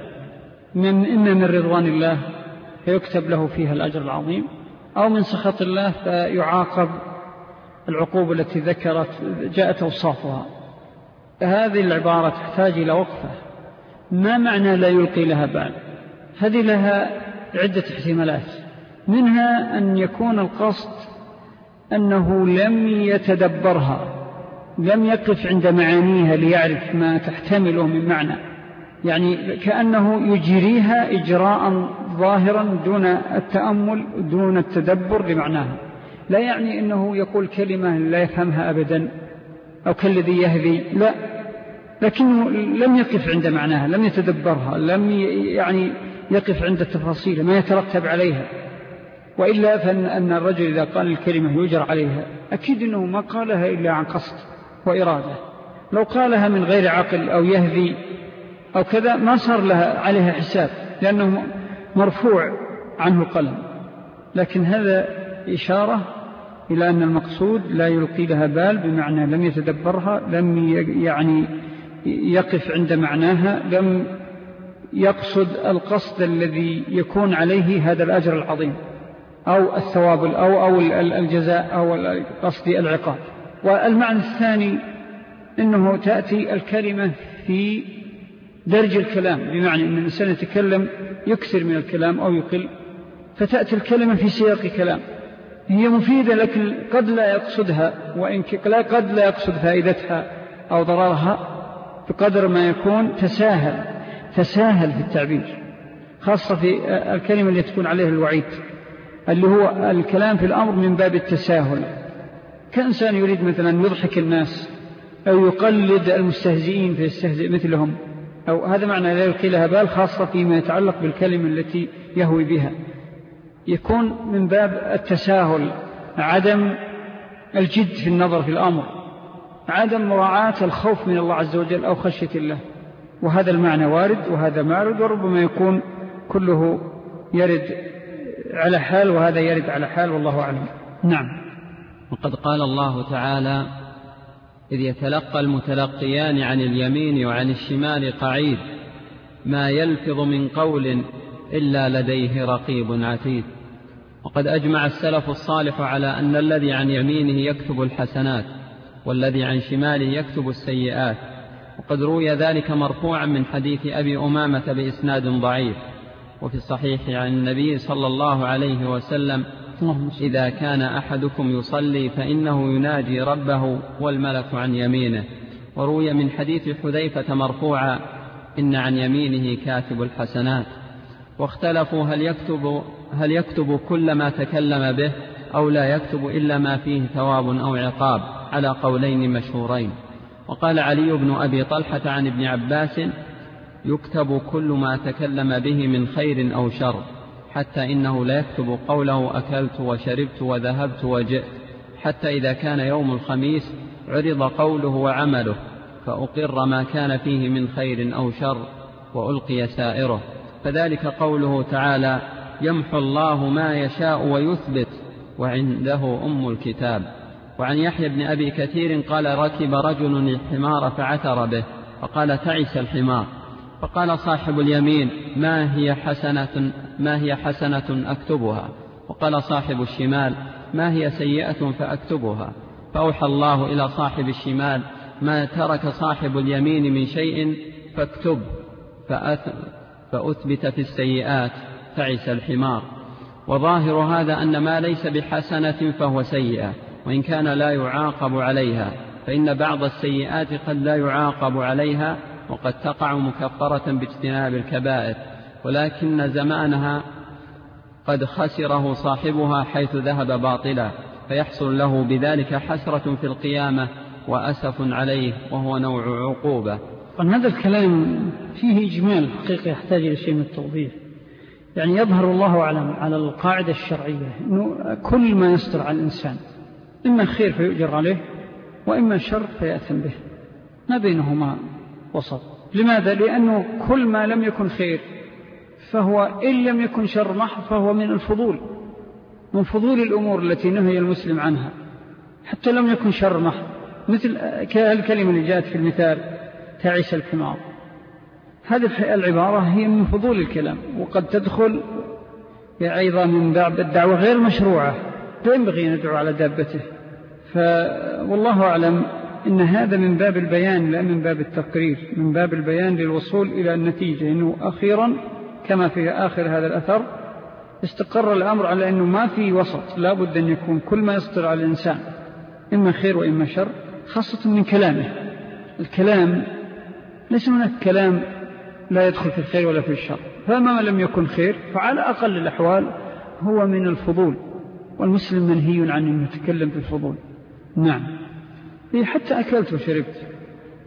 من إما من رضوان الله فيكتب له فيها الأجر العظيم، أو من سخط الله فيعاقب العقوبة التي ذكرت جاءت أوصافها. هذه العبارة تحتاج إلى وقفة. ما معنى لا يلقي لها بال؟ هذه لها عدة احتمالات، منها أن يكون القصد أنه لم يتدبرها، لم يقف عند معانيها ليعرف ما تحتمله من معنى، يعني كأنه يجريها إجراء ظاهرا دون التأمل دون التدبر لمعناها. لا يعني أنه يقول كلمة لا يفهمها أبدا أو كالذي يهذي، لا، لكنه لم يقف عند معناها، لم يتدبرها، لم يعني يقف عند التفاصيل ما يترتب عليها. وإلا فأن الرجل إذا قال الكلمة يجر عليها، أكيد أنه ما قالها إلا عن قصد وإرادة. لو قالها من غير عقل أو يهذي أو كذا ما صار لها عليها حساب، لأنه مرفوع عنه القلم. لكن هذا إشارة إلى أن المقصود لا يلقي لها بال، بمعنى لم يتدبرها، لم يعني يقف عند معناها، لم يقصد القصد الذي يكون عليه هذا الأجر العظيم أو الثواب أو, أو الجزاء أو قصد العقاب. والمعنى الثاني أنه تأتي الكلمة في درج الكلام، بمعنى أن الإنسان يتكلم يكثر من الكلام أو يقل، فتأتي الكلمة في سياق كلام هي مفيدة، لكن قد لا يقصدها، وإن قد لا يقصد فائدتها أو ضررها، بقدر ما يكون تساهل تساهل في التعبير، خاصة في الكلمة اللي تكون عليها الوعيد، اللي هو الكلام في الأمر من باب التساهل. كإنسان يريد مثلا يضحك الناس أو يقلد المستهزئين فيستهزئ مثلهم، أو هذا معنى لا يلقي لها بال، خاصة فيما يتعلق بالكلمة التي يهوي بها، يكون من باب التساهل، عدم الجد في النظر في الأمر، عدم مراعاة الخوف من الله عز وجل أو خشية الله. وهذا المعنى وارد وهذا معرض، وربما يكون كله يرد على حال وهذا يرد على حال، والله أعلم. نعم. وقد قال الله تعالى: إذ يتلقى المتلقيان عن اليمين وعن الشمال قعيد ما يلفظ من قول إلا لديه رقيب عتيد. وقد أجمع السلف الصالح على أن الذي عن يمينه يكتب الحسنات والذي عن شماله يكتب السيئات. وقد روي ذلك مرفوعا من حديث أبي أمامة بإسناد ضعيف، وفي الصحيح عن النبي صلى الله عليه وسلم: إذا كان أحدكم يصلي فإنه يناجي ربه والملك عن يمينه. وروي من حديث حذيفة مرفوعا: إن عن يمينه كاتب الحسنات. واختلفوا هل يكتب, هل يكتب كل ما تكلم به أو لا يكتب إلا ما فيه ثواب أو عقاب، على قولين مشهورين. وقال علي بن أبي طلحة عن ابن عباس: يكتب كل ما تكلم به من خير أو شر، حتى إنه لا يكتب قوله أكلت وشربت وذهبت وجئت، حتى إذا كان يوم الخميس عرض قوله وعمله، فأقر ما كان فيه من خير أو شر وألقي سائره. فذلك قوله تعالى: يمحو الله ما يشاء ويثبت وعنده أم الكتاب. وعن يحيى بن أبي كثير قال: ركب رجل الحمار فعثر به، فقال: تعس الحمار. فقال صاحب اليمين: ما هي حسنة, ما هي حسنة أكتبها؟ وقال صاحب الشمال: ما هي سيئة فأكتبها؟ فأوحى الله إلى صاحب الشمال: ما ترك صاحب اليمين من شيء فاكتب، فأثبت في السيئات تعس الحمار. وظاهر هذا أن ما ليس بحسنة فهو سيئة، وإن كان لا يعاقب عليها، فإن بعض السيئات قد لا يعاقب عليها، وقد تقع مكفرة باجتناب الكبائر، ولكن زمانها قد خسره صاحبها حيث ذهب باطلا، فيحصل له بذلك حسرة في القيامة وأسف عليه، وهو نوع عقوبة. هذا الكلام فيه إجمال حقيقي يحتاج إلى شيء من التوضيح. يعني يظهر الله أعلم على القاعدة الشرعية أنه كل ما يصدر على الإنسان إما خير فيؤجر عليه، وإما شر فيأثم به، ما بينهما وسط. لماذا؟ لأنه كل ما لم يكن خير فهو إن لم يكن شر محض فهو من الفضول، من فضول الأمور التي نهي المسلم عنها، حتى لم يكن شر محض. مثل كالكلمة اللي جاءت في المثال تعيش الحمار، هذه العبارة هي من فضول الكلام، وقد تدخل أيضا من باب الدعوة غير مشروعة، لا ينبغي أن ندعو على دابته. فوالله أعلم إن هذا من باب البيان لا من باب التقرير، من باب البيان للوصول إلى النتيجة، إنه أخيرا كما في آخر هذا الأثر استقر الأمر على أنه ما في وسط، لا بد أن يكون كل ما يصدر على الإنسان إما خير وإما شر، خاصة من كلامه. الكلام ليس هناك كلام لا يدخل في الخير ولا في الشر، فما لم يكن خير فعلى أقل الأحوال هو من الفضول، والمسلم منهي عن أن يتكلم في الفضول. نعم، حتى أكلت وشربت،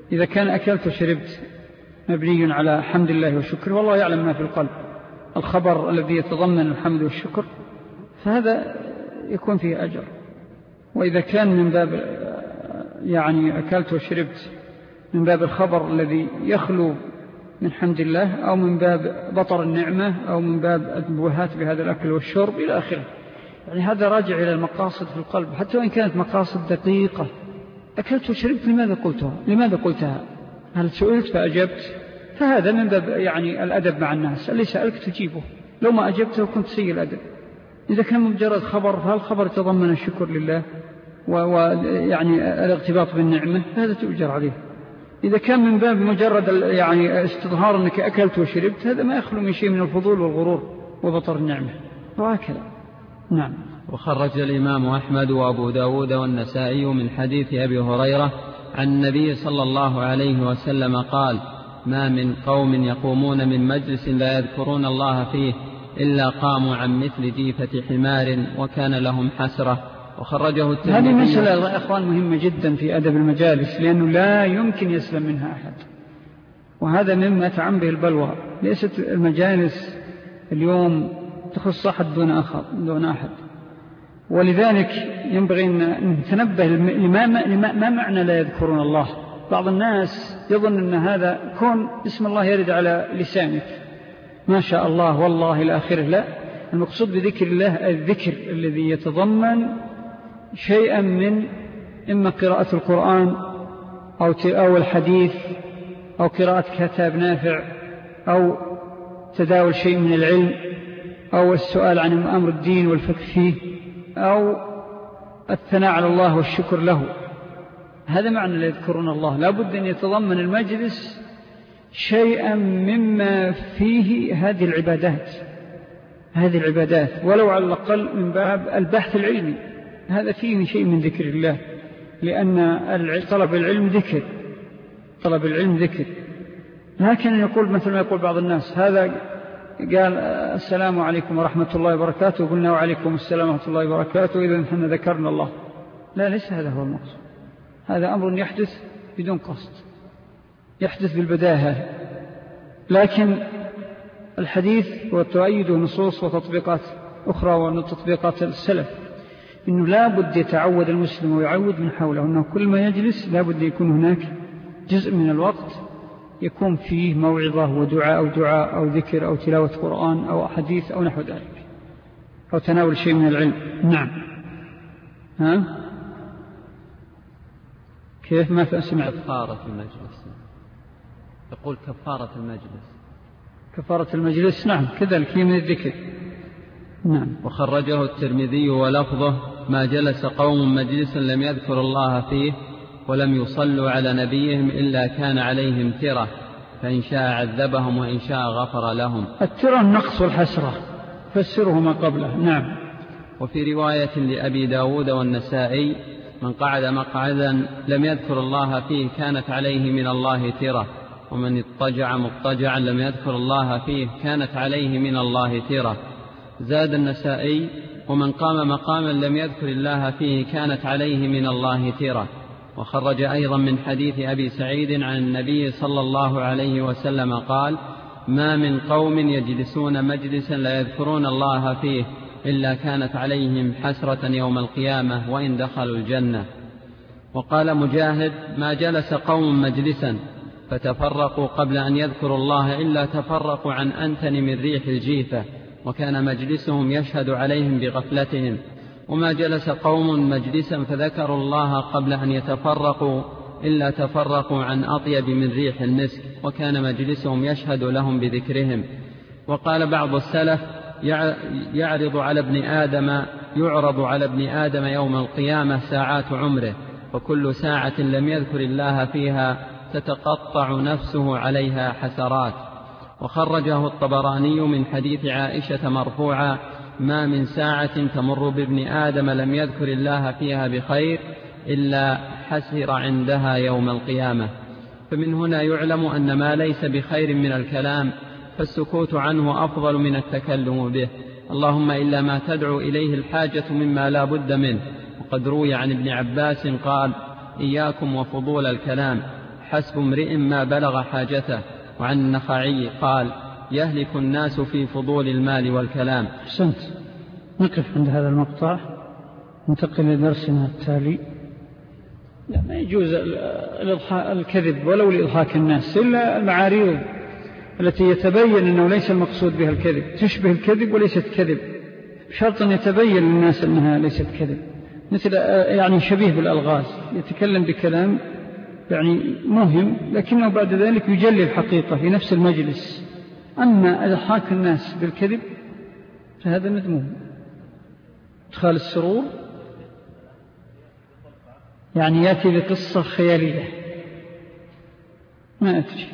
إذا كان أكلت وشربت مبني على حمد الله والشكر، والله يعلم ما في القلب، الخبر الذي يتضمن الحمد والشكر، فهذا يكون فيه أجر. وإذا كان من باب يعني أكلت وشربت من باب الخبر الذي يخلو من حمد الله، أو من باب بطر النعمة، أو من باب البوهات بهذا الأكل والشرب إلى آخره، يعني هذا راجع إلى المقاصد في القلب، حتى وإن كانت مقاصد دقيقة. أكلت وشربت، لماذا قلتها؟ لماذا قلتها؟ هل سئلت فأجبت؟ فهذا من باب يعني الأدب مع الناس، اللي سألك تجيبه، لو ما أجبته كنت سيء الأدب. إذا كان مجرد خبر، فهل الخبر يتضمن الشكر لله ويعني الاغتباط بالنعمة، فهذا تؤجر عليه. إذا كان من باب مجرد يعني استظهار أنك أكلت وشربت، هذا ما يخلو من شيء من الفضول والغرور وبطر النعمة، وهكذا. نعم. وخرج الإمام أحمد وأبو داود والنسائي من حديث أبي هريرة عن النبي صلى الله عليه وسلم قال: ما من قوم يقومون من مجلس لا يذكرون الله فيه إلا قاموا عن مثل جيفة حمار وكان لهم حسرة. وخرجه الترمذي. هذه مسألة يا أخوان مهمة جدا في أدب المجالس، لأنه لا يمكن يسلم منها أحد، وهذا مما تعم به البلوى. ليست المجالس اليوم تخص أحد دون آخر دون أحد، ولذلك ينبغي أن نتنبه لما ما معنى لا يذكرون الله. بعض الناس يظن أن هذا كون اسم الله يرد على لسانك ما شاء الله والله إلى آخره، لا، المقصود بذكر الله الذكر الذي يتضمن شيئا من إما قراءة القرآن أو أو الحديث أو قراءة كتاب نافع أو تداول شيء من العلم أو السؤال عن أمر الدين والفقه فيه أو الثناء على الله والشكر له. هذا معنى لا يذكرون الله. لا بد أن يتضمن المجلس شيئا مما فيه هذه العبادات هذه العبادات ولو على الأقل من باب البحث العلمي، هذا فيه شيء من ذكر الله، لأن طلب العلم ذكر طلب العلم ذكر لكن يقول مثل ما يقول بعض الناس، هذا قال السلام عليكم ورحمة الله وبركاته وقلنا وعليكم السلام ورحمة الله وبركاته إذا نحن ذكرنا الله. لا، ليس هذا هو المقصود. هذا أمر يحدث بدون قصد، يحدث بالبداهة، لكن الحديث وتؤيده نصوص وتطبيقات أخرى وتطبيقات السلف، إنه لا بد يتعود المسلم ويعود من حوله أنه كل ما يجلس لا بد يكون هناك جزء من الوقت يكون فيه موعظة ودعاء أو دعاء أو ذكر أو تلاوة قرآن أو حديث أو نحو ذلك أو تناول شيء من العلم. نعم. ها كيف ما سمعت؟ كفارة المجلس، يقول كفارة المجلس كفارة المجلس. نعم كذلك من الذكر. نعم. وخرجه الترمذي ولفظه: ما جلس قوم مجلسا لم يذكر الله فيه ولم يصلوا على نبيهم إلا كان عليهم ترة، فإن شاء عذبهم وإن شاء غفر لهم. الترة النقص والحسرة، فسره ما قبله. نعم. وفي رواية لأبي داود والنسائي: من قعد مقعدا لم يذكر الله فيه كانت عليه من الله ترة، ومن اضطجع مضطجعا لم يذكر الله فيه كانت عليه من الله ترة. زاد النسائي: ومن قام مقاما لم يذكر الله فيه كانت عليه من الله ترة. وخرج أيضا من حديث أبي سعيد عن النبي صلى الله عليه وسلم قال: ما من قوم يجلسون مجلسا لا يذكرون الله فيه إلا كانت عليهم حسرة يوم القيامة وإن دخلوا الجنة. وقال مجاهد: ما جلس قوم مجلسا فتفرقوا قبل أن يذكروا الله إلا تفرقوا عن أنتن من ريح الجيفة، وكان مجلسهم يشهد عليهم بغفلتهم. وما جلس قوم مجلسا فذكروا الله قبل أن يتفرقوا إلا تفرقوا عن أطيب من ريح المسك، وكان مجلسهم يشهد لهم بذكرهم. وقال بعض السلف: يعرض على ابن آدم يعرض على ابن آدم يوم القيامة ساعات عمره، وكل ساعة لم يذكر الله فيها تتقطع نفسه عليها حسرات. وخرجه الطبراني من حديث عائشة مرفوعا: ما من ساعة تمر بابن آدم لم يذكر الله فيها بخير إلا حسر عندها يوم القيامة. فمن هنا يعلم أن ما ليس بخير من الكلام فالسكوت عنه أفضل من التكلم به، اللهم إلا ما تدعو إليه الحاجة مما لا بد منه. وقد روي عن ابن عباس قال: إياكم وفضول الكلام، حسب امرئ ما بلغ حاجته. وعن النخعي قال يهلك الناس في فضول المال والكلام. أحسنت. نقف عند هذا المقطع، ننتقل لدرسنا التالي. لا، ما يجوز الكذب ولو لإضحاك الناس، إلا المعاريض التي يتبين أنه ليس المقصود بها الكذب، تشبه الكذب وليست كذب، شرط أن يتبين للناس أنها ليست كذب، مثل يعني شبيه بالألغاز، يتكلم بكلام يعني مهم لكنه بعد ذلك يجلي الحقيقة في نفس المجلس. أما إضحاك الناس بالكذب فهذا مذموم. إدخال السرور يعني يأتي بقصة خيالية ما أدري،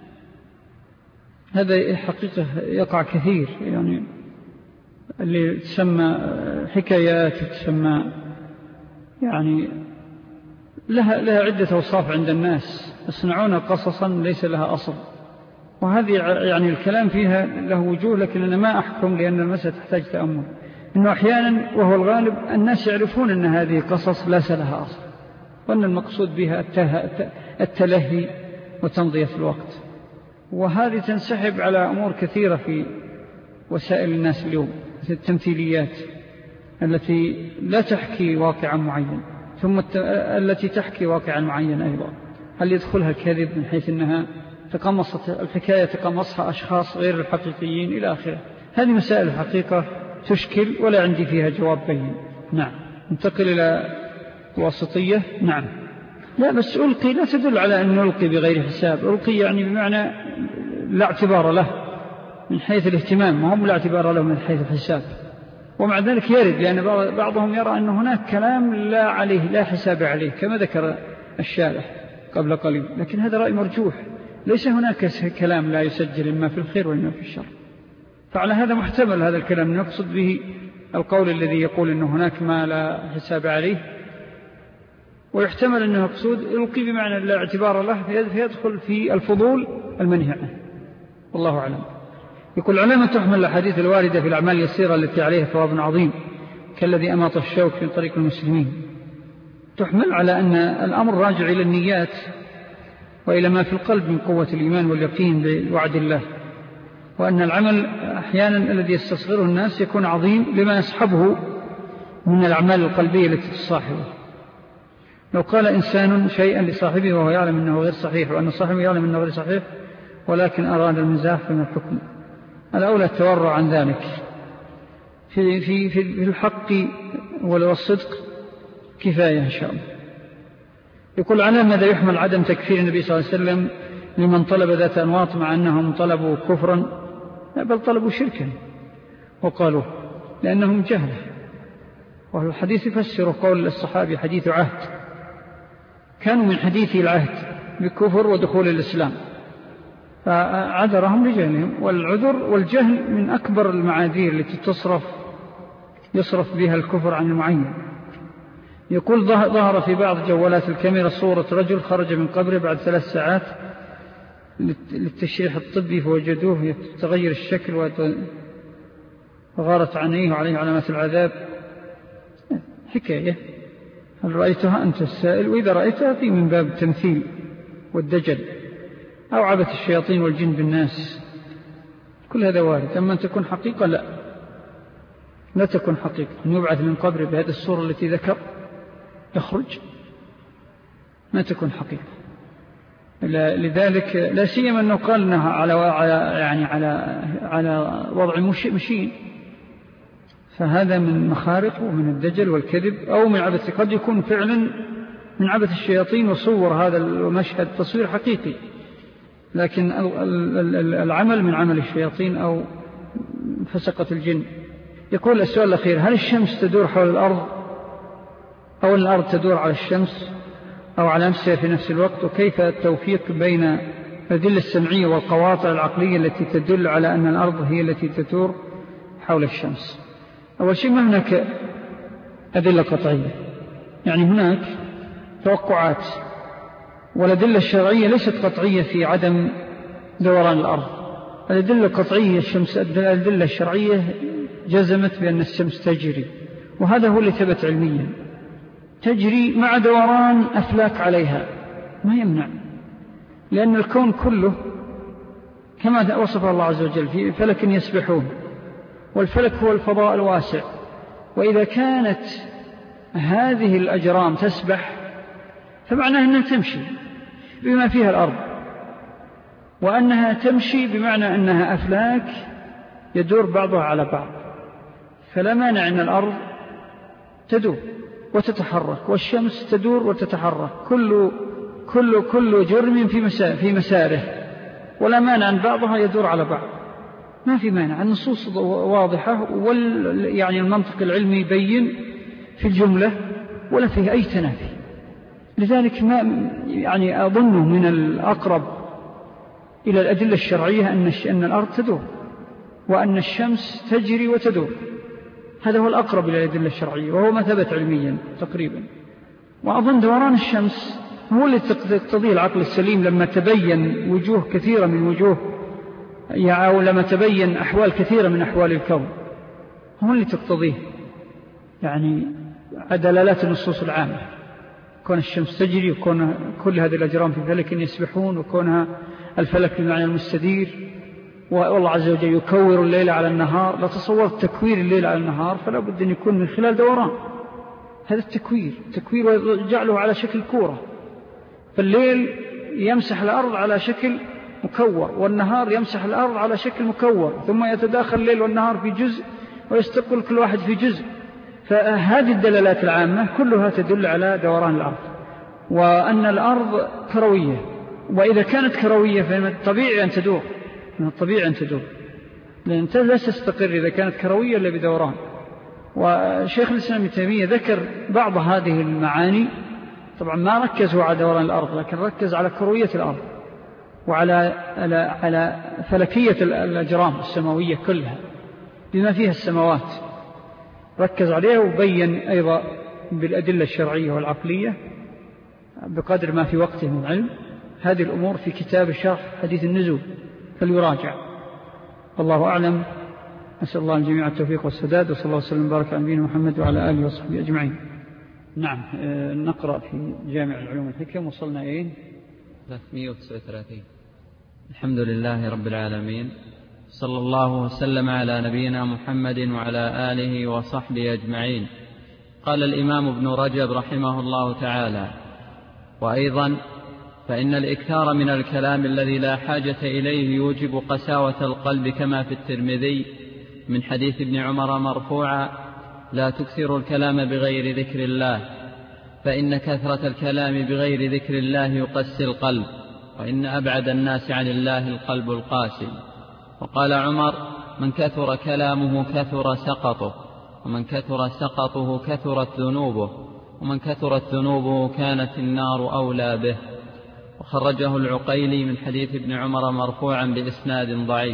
هذا حقيقة يقع كثير، يعني اللي تسمى حكايات تسمى يعني لها, لها عدة أوصاف عند الناس، يصنعون قصصا ليس لها أصل، وهذه يعني الكلام فيها له وجوه، لكن أنا ما أحكم لأن المسألة تحتاج تأمل. إنه أحيانا وهو الغالب الناس يعرفون أن هذه قصص ليس لها أصل، وأن المقصود بها التلهي وتمضية الوقت، وهذه تنسحب على أمور كثيرة في وسائل الناس اليوم، مثل التمثيليات التي لا تحكي واقعا معين، ثم التي تحكي واقعا معين أيضا، هل يدخلها الكذب من حيث أنها تقمصت الحكاية تقمصها أشخاص غير الحقيقيين إلى آخره. هذه مسائل الحقيقة تشكل ولا عندي فيها جواب بين. نعم. ننتقل إلى واسطية. نعم. لا بس ألقي لا تدل على أن نلقي بغير حساب، ألقي يعني بمعنى لا اعتبار له من حيث الاهتمام، وهم لا اعتبار له من حيث الحساب، ومع ذلك يرد لأن بعضهم يرى أن هناك كلام لا عليه لا حساب عليه كما ذكر الشارح قبل قليل، لكن هذا رأي مرجوح، ليس هناك كلام لا يسجل إما في الخير وإما في الشر، فعلى هذا محتمل هذا الكلام نقصد به القول الذي يقول أن هناك ما لا حساب عليه، ويحتمل أنه مقصود يلقي بمعنى لا اعتبار له فيدخل في الفضول المنهي عنه، والله أعلم. يقول علامة تحمل الأحاديث الواردة في الأعمال اليسيرة التي عليها ثواب عظيم كالذي أماط الشوك في طريق المسلمين، تحمل على أن الأمر راجع إلى النيات وإلى ما في القلب من قوة الإيمان واليقين بوعد الله، وأن العمل أحيانا الذي يستصغره الناس يكون عظيم لما يصحبه من الأعمال القلبية التي تصاحبه. لو قال إنسان شيئا لصاحبه وهو يعلم أنه غير صحيح وأن صاحبه يعلم أنه غير صحيح ولكن أراد المزاح فمن الحكم الأولى التورع عن ذلك. في, في, في الحق والصدق كفاية إن شاء الله. يقول على ماذا يحمل عدم تكفير النبي صلى الله عليه وسلم لمن طلب ذات أنواط مع أنهم طلبوا كفرا بل طلبوا شركا وقالوا لأنهم جهلة، والحديث يفسر قول الصحابي حديث عهد، كانوا من حديث العهد بكفر ودخول الإسلام فعذرهم لجهلهم، والعذر والجهل من أكبر المعاذير التي تصرف يصرف بها الكفر عن المعين. يقول ظهر في بعض جوالات الكاميرا صورة رجل خرج من قبره بعد ثلاث ساعات للتشريح الطبي فوجدوه يتغير الشكل وغارت عينيه وعليه علامات العذاب. حكاية، هل رأيتها أنت السائل؟ وإذا رأيتها في من باب التمثيل والدجل أو عبث الشياطين والجن بالناس، كل هذا وارد. أما أن تكون حقيقة لا لا تكون حقيقة، أن يبعث من قبره بهذه الصورة التي ذكر يخرج ما تكون حقيقة. لذلك لا سيما أنه قال أنها على يعني على على وضع مشين، فهذا من مخارق ومن الدجل والكذب أو من عبث، قد يكون فعلا من عبث الشياطين وصور هذا المشهد تصوير حقيقي، لكن العمل من عمل الشياطين أو فسقة الجن. يقول السؤال الأخير: هل الشمس تدور حول الأرض أو الأرض تدور على الشمس أو على نفسها في نفس الوقت؟ وكيف التوفيق بين الأدلة السمعية والقواطع العقلية التي تدل على أن الأرض هي التي تدور حول الشمس؟ أول شيء ما هناك أدلة قطعية، يعني هناك توقعات، والأدلة الشرعية ليست قطعية في عدم دوران الأرض. الأدلة القطعية الشمس، الأدلة الشرعية جزمت بأن الشمس تجري، وهذا هو اللي ثبت علميا، تجري مع دوران أفلاك عليها ما يمنع، لأن الكون كله كما وصف الله عز وجل في فلك يسبحون، والفلك هو الفضاء الواسع. وإذا كانت هذه الأجرام تسبح فمعناها أنها تمشي بما فيها الأرض، وأنها تمشي بمعنى أنها أفلاك يدور بعضها على بعض، فلا مانع أن الأرض تدور وتتحرك والشمس تدور وتتحرك، كل كل كل جرم في مسار في مساره، ولا مانع أن بعضها يدور على بعض، ما في مانع. النصوص واضحة، وال يعني المنطق العلمي يبين في الجملة ولا فيه أي تنافي. لذلك ما يعني أظنه من الأقرب إلى الأدلة الشرعية أن أن الأرض تدور وأن الشمس تجري وتدور، هذا هو الأقرب إلى الأدلة الشرعية، وهو ما ثبت علميا تقريبا. وأظن دوران الشمس هو اللي تقتضيه العقل السليم لما تبين وجوه كثيرة من وجوه، أو لما تبين أحوال كثيرة من أحوال الكون، هو اللي تقتضيه يعني دلالات النصوص العامة، كون الشمس تجري، وكون كل هذه الأجرام في فلك يسبحون، وكونها الفلك بمعنى المستدير، والله عز وجل يكور الليل على النهار. لا تصورت تكوير الليل على النهار فلا بد أن يكون من خلال دوران، هذا التكوير تكوير وجعله على شكل كورة، فالليل يمسح الأرض على شكل مكور، والنهار يمسح الأرض على شكل مكور، ثم يتداخل الليل والنهار في جزء ويستقل كل واحد في جزء. فهذه الدلالات العامة كلها تدل على دوران الأرض، وأن الأرض كروية، وإذا كانت كروية فمن الطبيعي أن تدور، من الطبيعي أن تدور، لأن لا تستقر إذا كانت كروية إلا بدوران. وشيخ الإسلام ابن تيمية ذكر بعض هذه المعاني، طبعا ما ركزوا على دوران الأرض، لكن ركز على كروية الأرض وعلى على على فلكية الأجرام السماوية كلها بما فيها السماوات، ركز عليها وبين أيضا بالأدلة الشرعية والعقلية بقدر ما في وقته من علم هذه الأمور في كتاب الشرح حديث النزول، فليراجع. والله أعلم. أسأل الله الجميع التوفيق والسداد، وصلى الله وسلم وبارك على نبينا محمد وعلى آله وصحبه أجمعين. نعم، نقرأ في جامع العلوم الحكم. وصلنا إيه؟ ثلاثمائة وتسعة وثلاثين. الحمد لله رب العالمين، صلى الله وسلم على نبينا محمد وعلى آله وصحبه أجمعين. قال الإمام ابن رجب رحمه الله تعالى: وأيضا فإن الإكثار من الكلام الذي لا حاجة إليه يوجب قساوة القلب، كما في الترمذي من حديث ابن عمر مرفوعا: لا تكثروا الكلام بغير ذكر الله، فإن كثرة الكلام بغير ذكر الله يقسي القلب، وإن أبعد الناس عن الله القلب القاسي. وقال عمر: من كثر كلامه كثر سقطه، ومن كثر سقطه كثرت ذنوبه، ومن كثرت ذنوبه كانت النار أولى به. وخرجه العقيلي من حديث ابن عمر مرفوعا بإسناد ضعيف.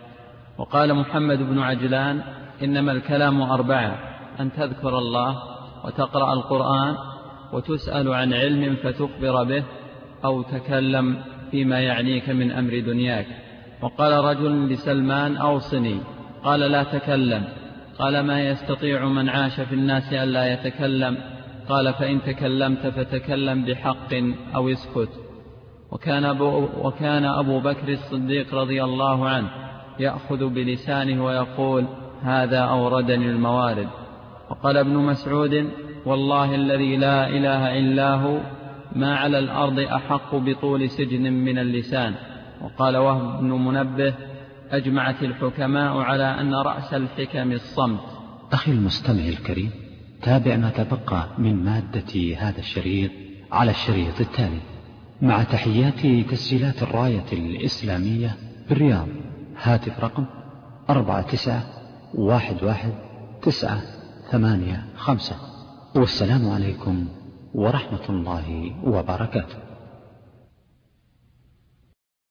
وقال محمد بن عجلان: إنما الكلام أربعة: أن تذكر الله، وتقرأ القرآن، وتسأل عن علم فتخبر به، أو تكلم فيما يعنيك من أمر دنياك. وقال رجل لسلمان: أوصني. قال: لا تكلم. قال: ما يستطيع من عاش في الناس ألا يتكلم؟ قال: فإن تكلمت فتكلم بحق أو اسكت. وكان أبو, وكان أبو بكر الصديق رضي الله عنه يأخذ بلسانه ويقول: هذا أوردني الموارد. وقال ابن مسعود: والله الذي لا إله إلا هو ما على الأرض أحق بطول سجن من اللسان. وقال وهب بن منبه: أجمعت الحكماء على أن رأس الحكم الصمت. أخي المستمع الكريم، تابع ما تبقى من مادة هذا الشريط على الشريط التالي، مع تحيات تسجيلات الراية الإسلامية بالرياض. هاتف رقم أربعة تسعة واحد واحد تسعة ثمانية خمسة. والسلام عليكم ورحمة الله وبركاته.